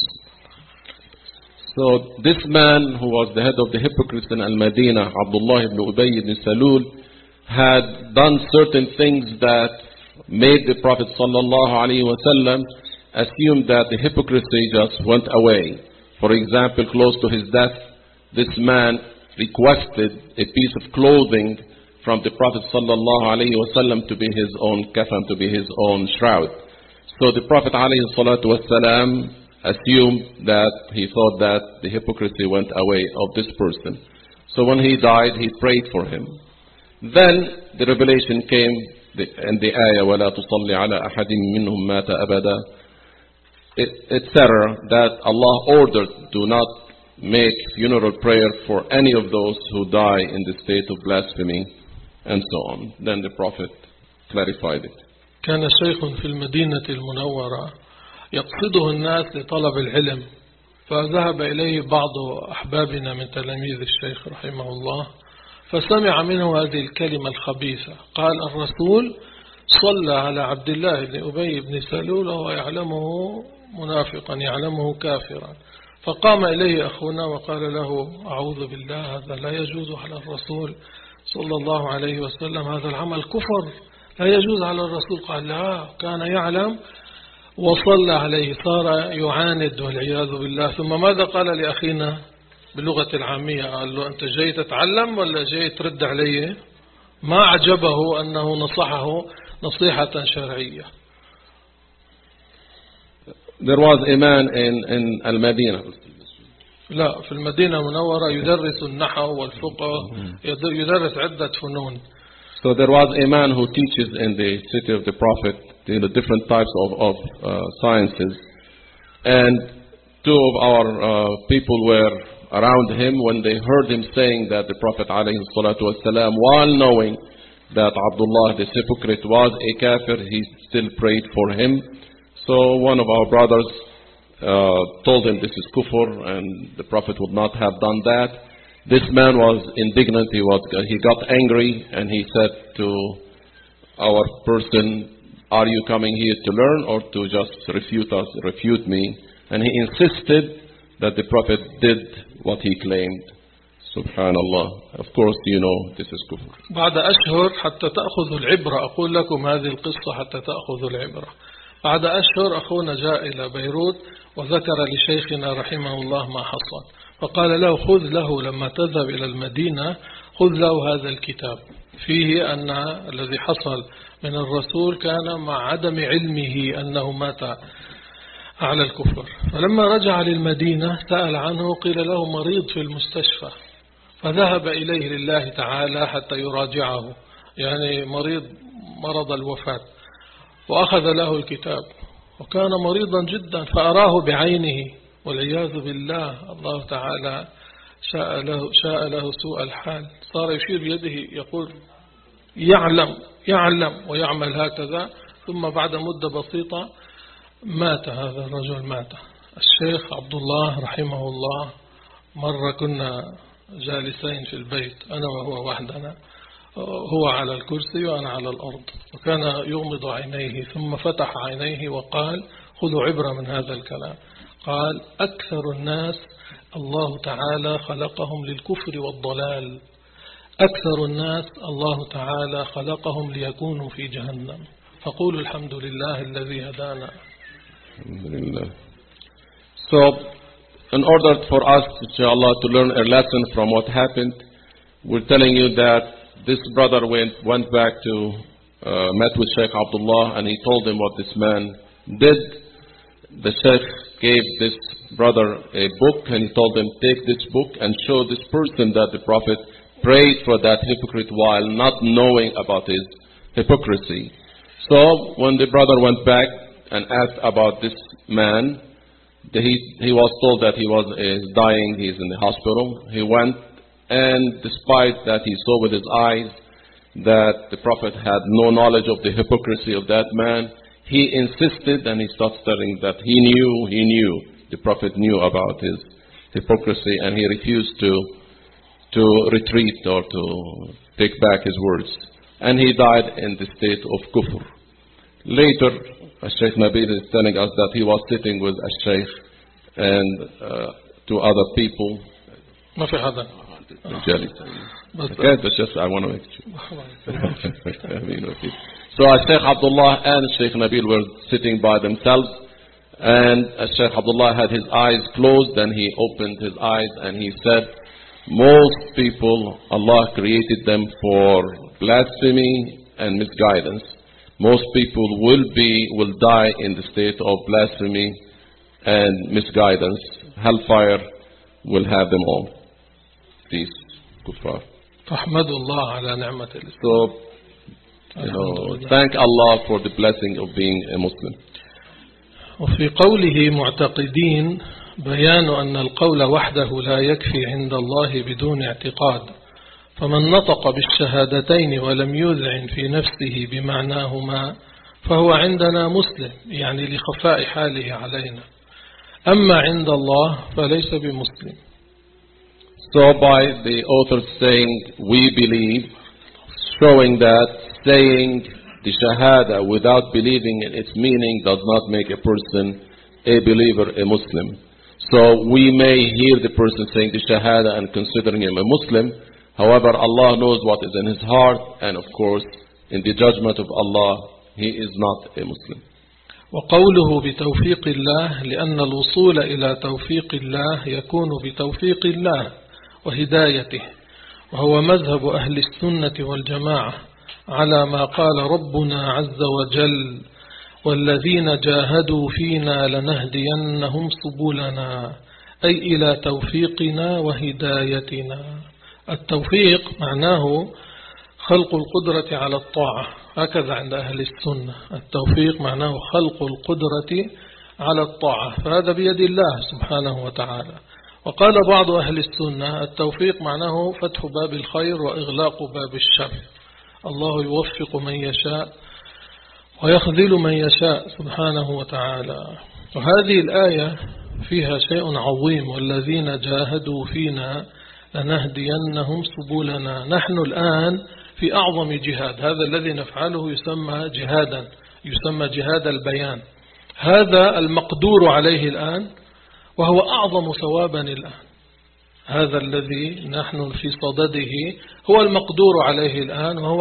So this man who was the head of the hypocrites in Al-Madinah, Abdullah ibn Ubay ibn Salul, had done certain things that made the Prophet sallallahu alaihi wasallam assume that the hypocrisy just went away. For example, close to his death, this man requested a piece of clothing from the Prophet sallallahu alaihi wasallam to be his own kafan, to be his own shroud. So the Prophet alaihi salatu wasallam assumed that he thought that the hypocrisy went away of this person. So when he died, he prayed for him. Then the revelation came in the ayah وَلَا تُصَلِّ عَلَىٰ أَحَدٍ مِّنْهُمْ مَاتَ أَبَدًا, etc., that Allah ordered do not make funeral prayer for any of those who die in the state of blasphemy, and so on. Then the Prophet clarified it. كان شيخ في المدينة المنورة يقصده الناس لطلب العلم، فذهب إليه بعض أحبابنا من تلاميذ الشيخ رحمه الله، فسمع منه هذه الكلمة الخبيثة. قال: الرسول صلى على عبد الله بن أبي بن سلول وهو يعلمه منافقا، يعلمه كافرا. فقام إليه أخونا وقال له: أعوذ بالله، هذا لا يجوز على الرسول صلى الله عليه وسلم، هذا العمل كفر لا يجوز على الرسول. قال: لا، كان يعلم وصلى عليه، صار يعاند والعياذ بالله. ثم ماذا قال لأخينا باللغة العامية؟ قال له: أنت جاي تتعلم ولا جاي ترد علي؟ ما عجبه أنه نصحه نصيحة شرعية. There was a man in Al-Madinah. لا، في المدينة المنورة يدرس النحو والفقه، يدرس عدة فنون. So there was a man who teaches in the city of the Prophet, different types of sciences, and two of our people were around him when they heard him saying that the Prophet ﷺ, while knowing that Abdullah this hypocrite was a kafir, he still prayed for him. So one of our brothers told him this is kufr and the Prophet would not have done that. This man was indignant, he got angry, and he said to our person, are you coming here to learn or to just refute me? And he insisted that the Prophet did what he claimed. Subhanallah. Of course, you know this is kufr. بعد أشهر حتى تأخذوا العبرة، أقول لكم هذه القصة حتى تأخذوا العبرة. بعد أشهر أخونا جاء إلى بيروت وذكر لشيخنا رحمه الله ما حصل، فقال له: خذ له لما تذهب إلى المدينة، خذ له هذا الكتاب فيه أن الذي حصل من الرسول كان مع عدم علمه أنه مات على الكفر. فلما رجع للمدينة سأل عنه، قيل له مريض في المستشفى، فذهب إليه لله تعالى حتى يراجعه، يعني مرض الوفاة، وأخذ له الكتاب، وكان مريضا جدا، فأراه بعينه والعياذ بالله. الله تعالى شاء له سوء الحال، صار يشير بيده يقول يعلم ويعمل هكذا. ثم بعد مدة بسيطة مات هذا الرجل، مات. الشيخ عبد الله رحمه الله، مرة كنا جالسين في البيت أنا وهو وحدنا، هو على الكرسي وأنا على الأرض، وكان يغمض عينيه ثم فتح عينيه وقال: خذوا عبرة من هذا الكلام. قال: أكثر الناس الله تعالى خلقهم للكفر والضلال، أكثر الناس الله تعالى خلقهم ليكونوا في جهنم، فقولوا الحمد لله الذي هدانا. So, in order for us, inshallah, to learn a lesson from what happened, we're telling you that this brother went back to met with Sheikh Abdullah, and he told him what this man did. the Sheikh gave this brother a book, and he told him, take this book and show this person that the Prophet prayed for that hypocrite while not knowing about his hypocrisy. So when the brother went back and asked about this man, he was told that he was dying, he's in the hospital. He went, and despite that he saw with his eyes that the Prophet had no knowledge of the hypocrisy of that man, he insisted, and he started studying that he knew, the Prophet knew about his hypocrisy, and he refused to retreat or to take back his words. And he died in the state of kufr. Later, Sheikh Nabil is telling us that he was sitting with a Sheikh and two other people. ما في حدا. I want to make sure. So Sheikh Abdullah and Sheikh Nabil were sitting by themselves, and Sheikh Abdullah had his eyes closed, and he opened his eyes and he said, most people, Allah created them for blasphemy and misguidance. Most people will die in the state of blasphemy and misguidance. Hellfire will have them all. These kuffar. فاحمد الله على نعمة الإسلام. So, thank Allah for the blessing of being a Muslim. وفي قوله معتقدين بيان أن القول وحده لا يكفي عند الله بدون اعتقاد، فمن نطق بالشهادتين ولم يذعن في نفسه بمعناهما فهو عندنا مسلم، يعني لخفاء حاله علينا. أما عند الله فليس بمسلم. So by the author saying we believe, showing that saying the shahada without believing in its meaning does not make a person a believer, a Muslim. So we may hear the person saying the shahada and considering him a Muslim. However, Allah knows what is in his heart, and of course, in the judgment of Allah, he is not a Muslim. وقوله بتوفيق الله لأن الوصول إلى توفيق الله يكون بتوفيق الله وهدايته، وهو مذهب أهل السنة والجماعة على ما قال ربنا عز وجل والذين جاهدوا فينا لنهدينهم سبلنا، أي إلى توفيقنا وهدايتنا. التوفيق معناه خلق القدرة على الطاعة، هكذا عند أهل السنة. التوفيق معناه خلق القدرة على الطاعة، فهذا بيد الله سبحانه وتعالى. وقال بعض أهل السنة التوفيق معناه فتح باب الخير وإغلاق باب الشر. الله يوفق من يشاء ويخذل من يشاء سبحانه وتعالى. وهذه الآية فيها شيء عظيم، والذين جاهدوا فينا لنهدينهم سبلنا. نحن الآن في أعظم جهاد، هذا الذي نفعله يسمى جهادا، يسمى جهاد البيان. هذا المقدور عليه الآن، وهو أعظم ثوابا الآن. هذا الذي نحن في صدده هو المقدور عليه الآن، وهو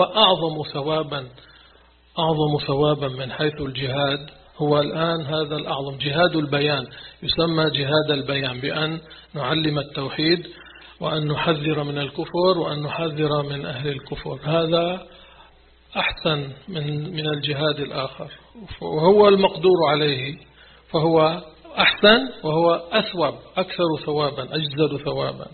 أعظم ثوابا من حيث الجهاد. هو الآن هذا الأعظم جهاد البيان، يسمى جهاد البيان، بأن نعلم التوحيد وأن نحذر من الكفر وأن نحذر من أهل الكفر. هذا أحسن من الجهاد الآخر، وهو المقدور عليه، فهو أحسن وهو أثوب، أكثر ثوابا، أجزل ثوابا.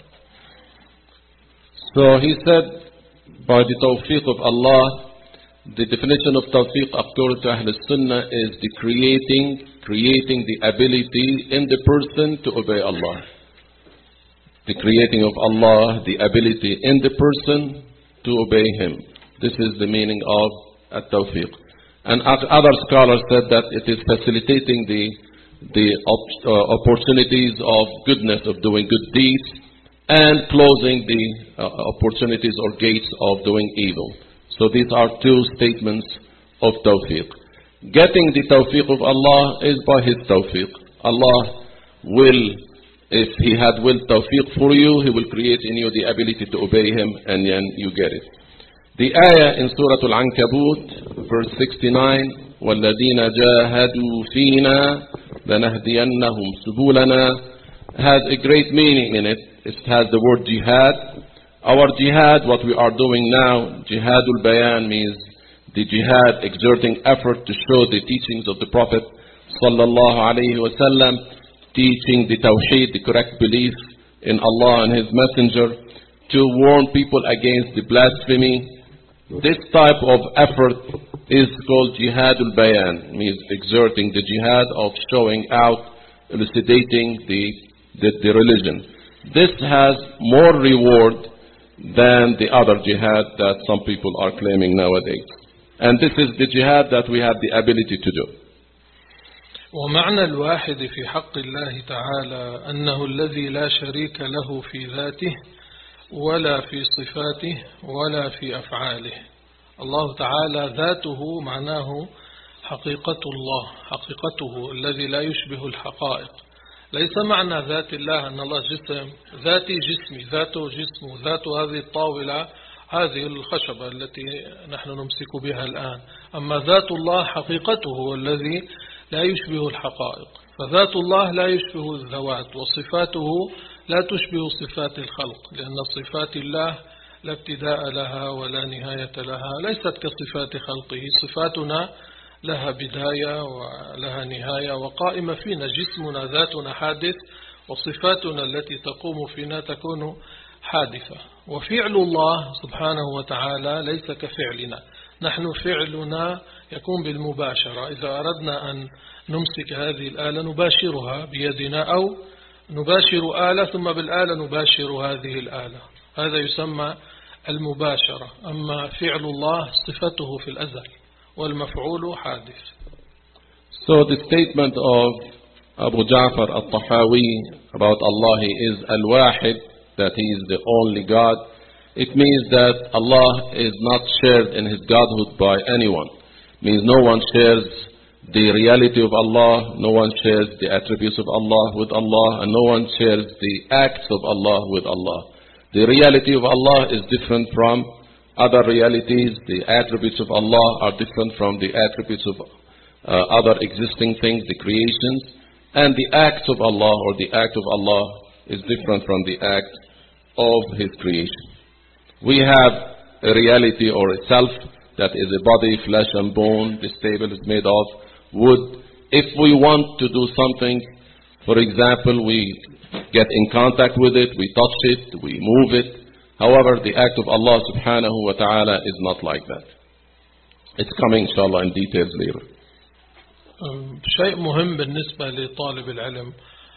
So he said, by the tawfiq of Allah, the definition of tawfiq according to Ahl Sunnah is the creating the ability in the person to obey Allah. The creating of Allah, the ability in the person to obey Him. This is the meaning of at-tawfiq. And other scholars said that it is facilitating the opportunities of goodness, of doing good deeds, and closing the opportunities or gates of doing evil. So these are two statements of tawfiq. Getting the tawfiq of Allah is by His tawfiq. Allah will, if He had willed tawfiq for you, He will create in you the ability to obey Him, and then you get it. The ayah in Surah Al-Ankabut, verse 69, وَالَّذِينَ جَاهَدُوا فِينَا لَنَهْدِيَنَّهُمْ سُبُلَنَا, has a great meaning in it. It has the word jihad. Our jihad, what we are doing now, jihadul bayan, means the jihad exerting effort to show the teachings of the Prophet sallallahu alayhi wa sallam, teaching the tawheed, the correct belief in Allah and His Messenger, to warn people against the blasphemy. This type of effort is called jihadul bayan, means exerting the jihad of showing out, elucidating the religion. This has more reward than the other jihad that some people are claiming nowadays. And this is the jihad that we have the ability to do. ومعنى الواحد في حق الله تعالى أنه الذي لا شريك له في ذاته ولا في صفاته ولا في أفعاله. الله تعالى ذاته معناه حقيقة الله، حقيقته الذي لا يشبه الحقائق. ليس معنى ذات الله أن الله جسم، ذاتي جسمي، ذاته جسمه، ذاته هذه الطاولة، هذه الخشبة التي نحن نمسك بها الآن. أما ذات الله حقيقته الذي لا يشبه الحقائق، فذات الله لا يشبه الذوات، وصفاته لا تشبه صفات الخلق، لأن صفات الله لا ابتداء لها ولا نهاية لها، ليست كصفات خلقه. صفاتنا لها بداية ولها نهاية وقائمة فينا، جسمنا ذاتنا حادث، وصفاتنا التي تقوم فينا تكون حادثة. وفعل الله سبحانه وتعالى ليس كفعلنا، نحن فعلنا يكون بالمباشرة. إذا أردنا أن نمسك هذه الآلة نباشرها بيدنا، أو نباشر آلة ثم بالآلة نباشر هذه الآلة، هذا يسمى المباشرة. أما فعل الله صفته في الأزل والمفعول حادث. So the statement of Abu Ja'far al-Tahawi about Allah, He is Al-Wahid, that He is the only God. It means that Allah is not shared in His Godhood by anyone. It means no one shares the reality of Allah, no one shares the attributes of Allah with Allah, and no one shares the acts of Allah with Allah. The reality of Allah is different from other realities. The attributes of Allah are different from the attributes of other existing things, the creations. And the acts of Allah, or the act of Allah, is different from the act of His creation. We have a reality or a self that is a body, flesh and bone. This table is made of wood. If we want to do something, for example, we get in contact with it, we touch it, we move it. However, the act of Allah subhanahu wa ta'ala is not like that. It's coming inshallah in details later. شيء مهم بالنسبة لطالب العلم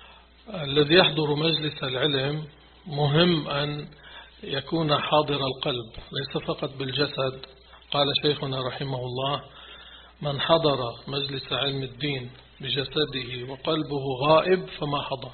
الذي يحضر مجلس العلم، مهم أن يكون حاضر القلب ليس فقط بالجسد. قال شيخنا رحمه الله: من حضر مجلس علم الدين بجسده وقلبه غائب فما حضر،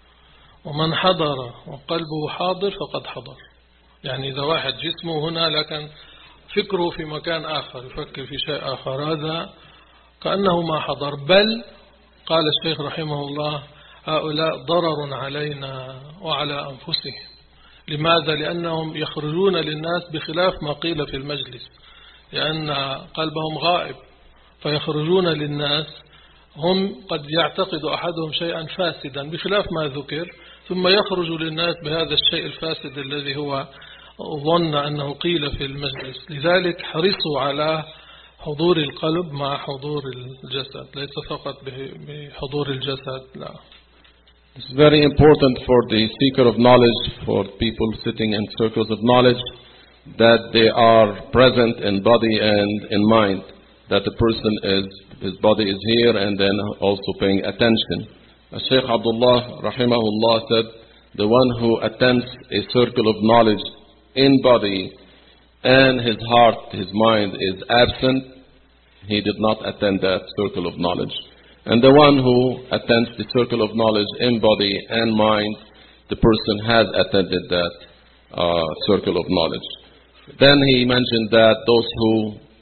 ومن حضر وقلبه حاضر فقد حضر. يعني إذا واحد جسمه هنا لكن فكره في مكان آخر، يفكر في شيء آخر، هذا كأنه ما حضر. بل قال الشيخ رحمه الله: هؤلاء ضرر علينا وعلى أنفسهم. لماذا؟ لأنهم يخرجون للناس بخلاف ما قيل في المجلس، لأن قلبهم غائب، فيخرجون للناس هم قد يعتقد أحدهم شيئا فاسدا بخلاف ما ذكر، ثم يخرج للناس بهذا الشيء الفاسد الذي هو ظن أنه قيل في المجلس. لذلك حرصوا على حضور القلب مع حضور الجسد، ليس فقط بحضور الجسد، لا. It's very important for the seeker of knowledge, for people sitting in circles of knowledge, that they are present in body and in mind, that the person is, his body is here and then also paying attention. Shaykh Abdullah rahimahullah said, the one who attends a circle of knowledge in body and his heart, his mind is absent, he did not attend that circle of knowledge. And the one who attends the circle of knowledge in body and mind, the person has attended that circle of knowledge. Then he mentioned that those who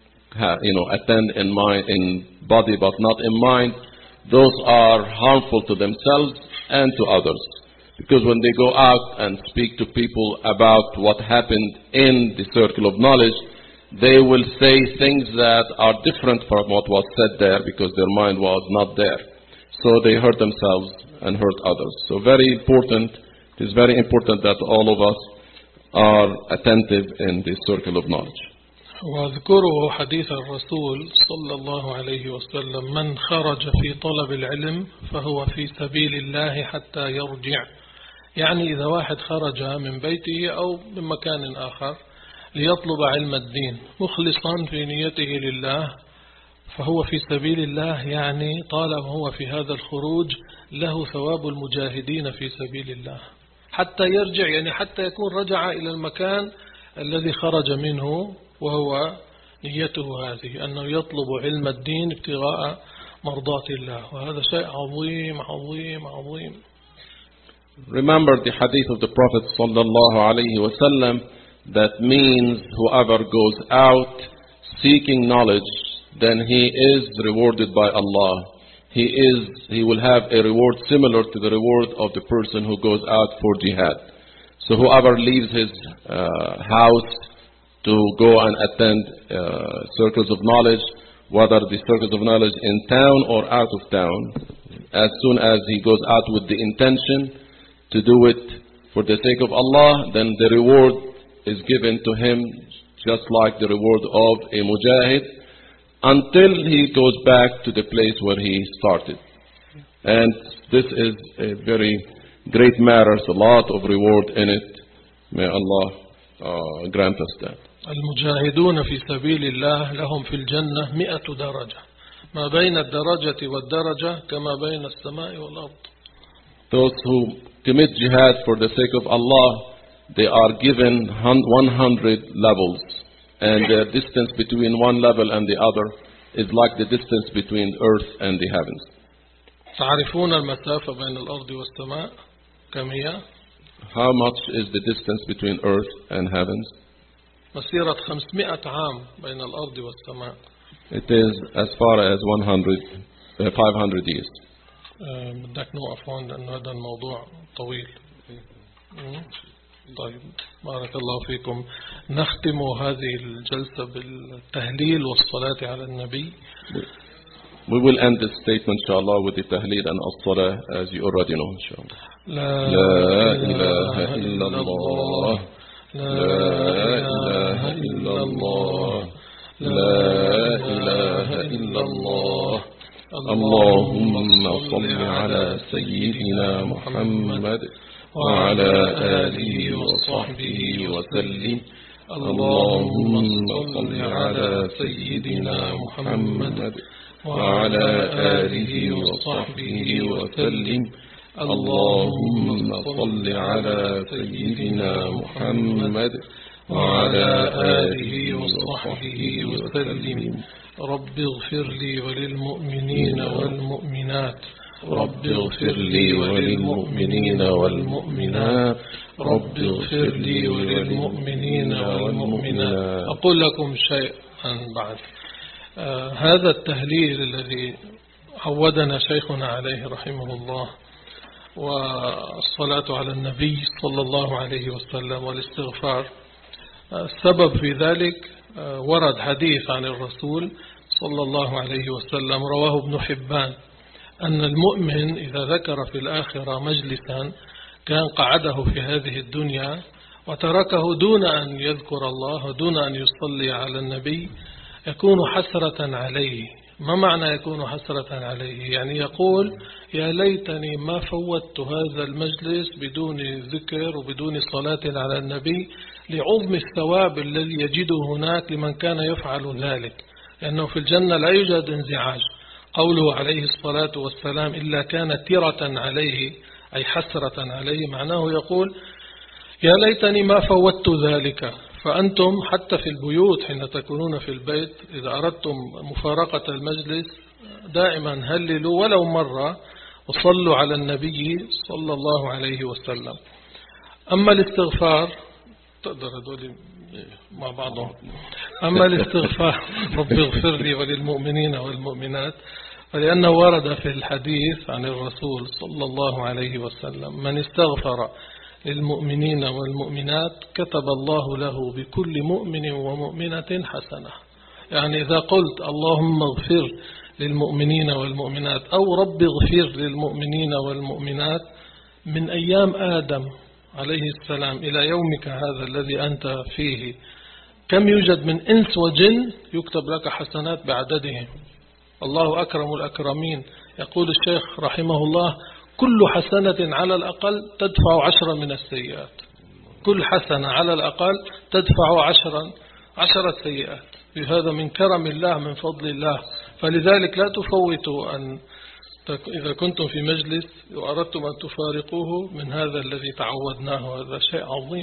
attend in mind, in body but not in mind, those are harmful to themselves and to others. Because when they go out and speak to people about what happened in the circle of knowledge, they will say things that are different from what was said there because their mind was not there. So they hurt themselves and hurt others. So it is very important that all of us are attentive in this circle of knowledge. واذكروا حديث الرسول صلى الله عليه وسلم: من خرج في طلب العلم فهو في سبيل الله حتى يرجع. يعني إذا واحد خرج من بيته أو من مكان آخر ليطلب علم الدين مخلصا في نيته لله فهو في سبيل الله، يعني طالما هو في هذا الخروج له ثواب المجاهدين في سبيل الله حتى يرجع، يعني حتى يكون رجع إلى المكان الذي خرج منه، وهو نيته هذه أنه يطلب علم الدين ابتغاء مرضات الله، وهذا شيء عظيم عظيم عظيم. Remember the hadith of the Prophet sallallahu alaihi wasallam that means whoever goes out seeking knowledge, then he is rewarded by Allah. He will have a reward similar to the reward of the person who goes out for jihad. So whoever leaves his house to go and attend circles of knowledge, whether the circles of knowledge in town or out of town, as soon as he goes out with the intention to do it for the sake of Allah, then the reward is given to him just like the reward of a mujahid until he goes back to the place where he started. And this is a very great matter, a lot of reward in it. May Allah grant us that. المجاهدون في سبيل الله لهم في الجنة 100 درجة، ما بين الدرجة والدرجة كما بين السماء والأرض. Those who commit jihad for the sake of Allah, they are given 100 levels, and the distance between one level and the other is like the distance between earth and the heavens. تعرفون المسافة بين الأرض والسماء كم هي؟ How much is the distance between earth and heavens? مسيرة 500 عام بين الأرض والسماء. It is as far as 500 years. بدك نوقف هون لأن هذا الموضوع طويل. طيب، بارك الله فيكم. نختم هذه الجلسة بالتهليل والصلاة على النبي. We will end this statement, inshallah, with the tahleel and as-salah, as you already know, inshallah. لا إله إلا الله. لا إله إلا الله. لا إله إلا الله. اللهم صل على سيدنا محمد وعلى آله وصحبه وسلم. اللهم صل على سيدنا محمد وعلى آله وصحبه وسلم. اللهم صل على سيدنا محمد وعلى آله وصحبه وسلم. رب اغفر لي وللمؤمنين والمؤمنات. رب اغفر لي وللمؤمنين والمؤمنات. رب اغفر لي وللمؤمنين والمؤمنات. أقول لكم شيئا بعد. هذا التهليل الذي عودنا شيخنا عليه رحمه الله، والصلاة على النبي صلى الله عليه وسلم والاستغفار، السبب في ذلك ورد حديث عن الرسول صلى الله عليه وسلم رواه ابن حبان أن المؤمن إذا ذكر في الآخرة مجلسا كان قعده في هذه الدنيا وتركه دون أن يذكر الله ودون أن يصلي على النبي يكون حسرة عليه. ما معنى يكون حسرة عليه؟ يعني يقول يا ليتني ما فوتت هذا المجلس بدون ذكر وبدون صلاة على النبي، لعظم الثواب الذي يجده هناك لمن كان يفعل ذلك، لأنه في الجنة لا يوجد انزعاج. قوله عليه الصلاة والسلام إلا كانت ترة عليه أي حسرة عليه، معناه يقول يا ليتني ما فوتت ذلك. فأنتم حتى في البيوت حين تكونون في البيت إذا أردتم مفارقة المجلس دائما هللوا ولو مرة وصلوا على النبي صلى الله عليه وسلم. أما الاستغفار تقدر هذول مع بعضهم. أما الاستغفار رب اغفر لي وللمؤمنين والمؤمنات، فلأنه ورد في الحديث عن الرسول صلى الله عليه وسلم من استغفر للمؤمنين والمؤمنات كتب الله له بكل مؤمن ومؤمنة حسنة. يعني إذا قلت اللهم اغفر للمؤمنين والمؤمنات أو رب اغفر للمؤمنين والمؤمنات من أيام آدم عليه السلام إلى يومك هذا الذي أنت فيه كم يوجد من إنس وجن يكتب لك حسنات بعددهم. الله أكرم الأكرمين. يقول الشيخ رحمه الله: كل حسنة على الأقل تدفع 10 من السيئات. كل حسنة على الأقل تدفع 10 سيئات. هذا من كرم الله، من فضل الله. فلذلك لا تفوتوا أن إذا كنتم في مجلس وأردتم أن تفارقوه من هذا الذي تعودناه. هذا شيء عظيم.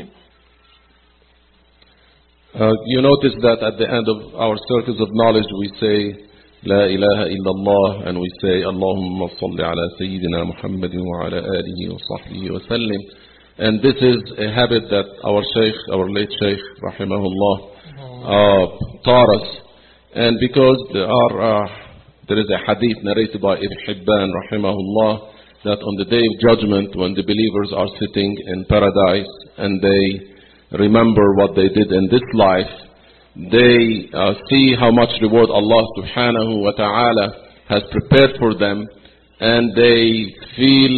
You notice that at the end of our circles of knowledge we say La ilaha illallah, and we say Allahumma salli ala Sayyidina Muhammadin wa ala alihi wa sahbihi wa sallim. And this is a habit that our Shaykh, our late Shaykh, rahimahullah, taught us. And because there is a hadith narrated by Ibn Hibban, rahimahullah, that on the day of judgment, when the believers are sitting in paradise and they remember what they did in this life, they see how much reward Allah subhanahu wa ta'ala has prepared for them, and they feel,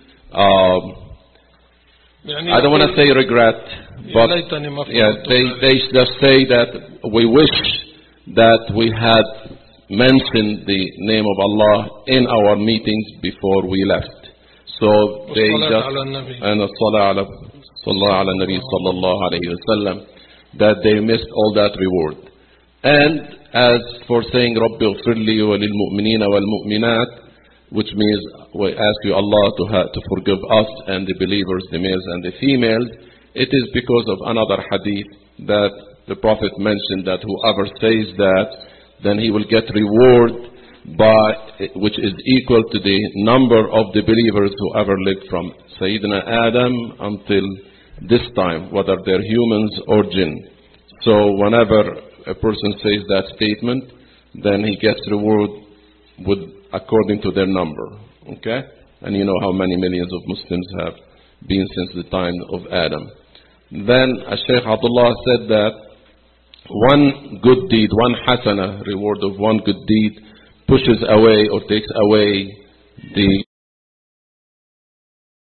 I don't want to say regret, but they just say that we wish that we had mentioned the name of Allah in our meetings before we left. So they just, and Sallallahu ala Nabi sallallahu alayhi wa sallam, that they missed all that reward. And as for saying Rabbi ghfirli wa lil mu'minina wal mu'minat, which means we ask you Allah to forgive us and the believers, the males and the females, it is because of another hadith that the Prophet mentioned that whoever says that, then he will get reward which is equal to the number of the believers who ever lived from Sayyidina Adam until this time, whether they're humans or jinn. So whenever a person says that statement, then he gets reward according to their number. Okay? And you know how many millions of Muslims have been since the time of Adam. Then Shaykh Abdullah said that one good deed, one hasana, reward of one good deed, pushes away or takes away the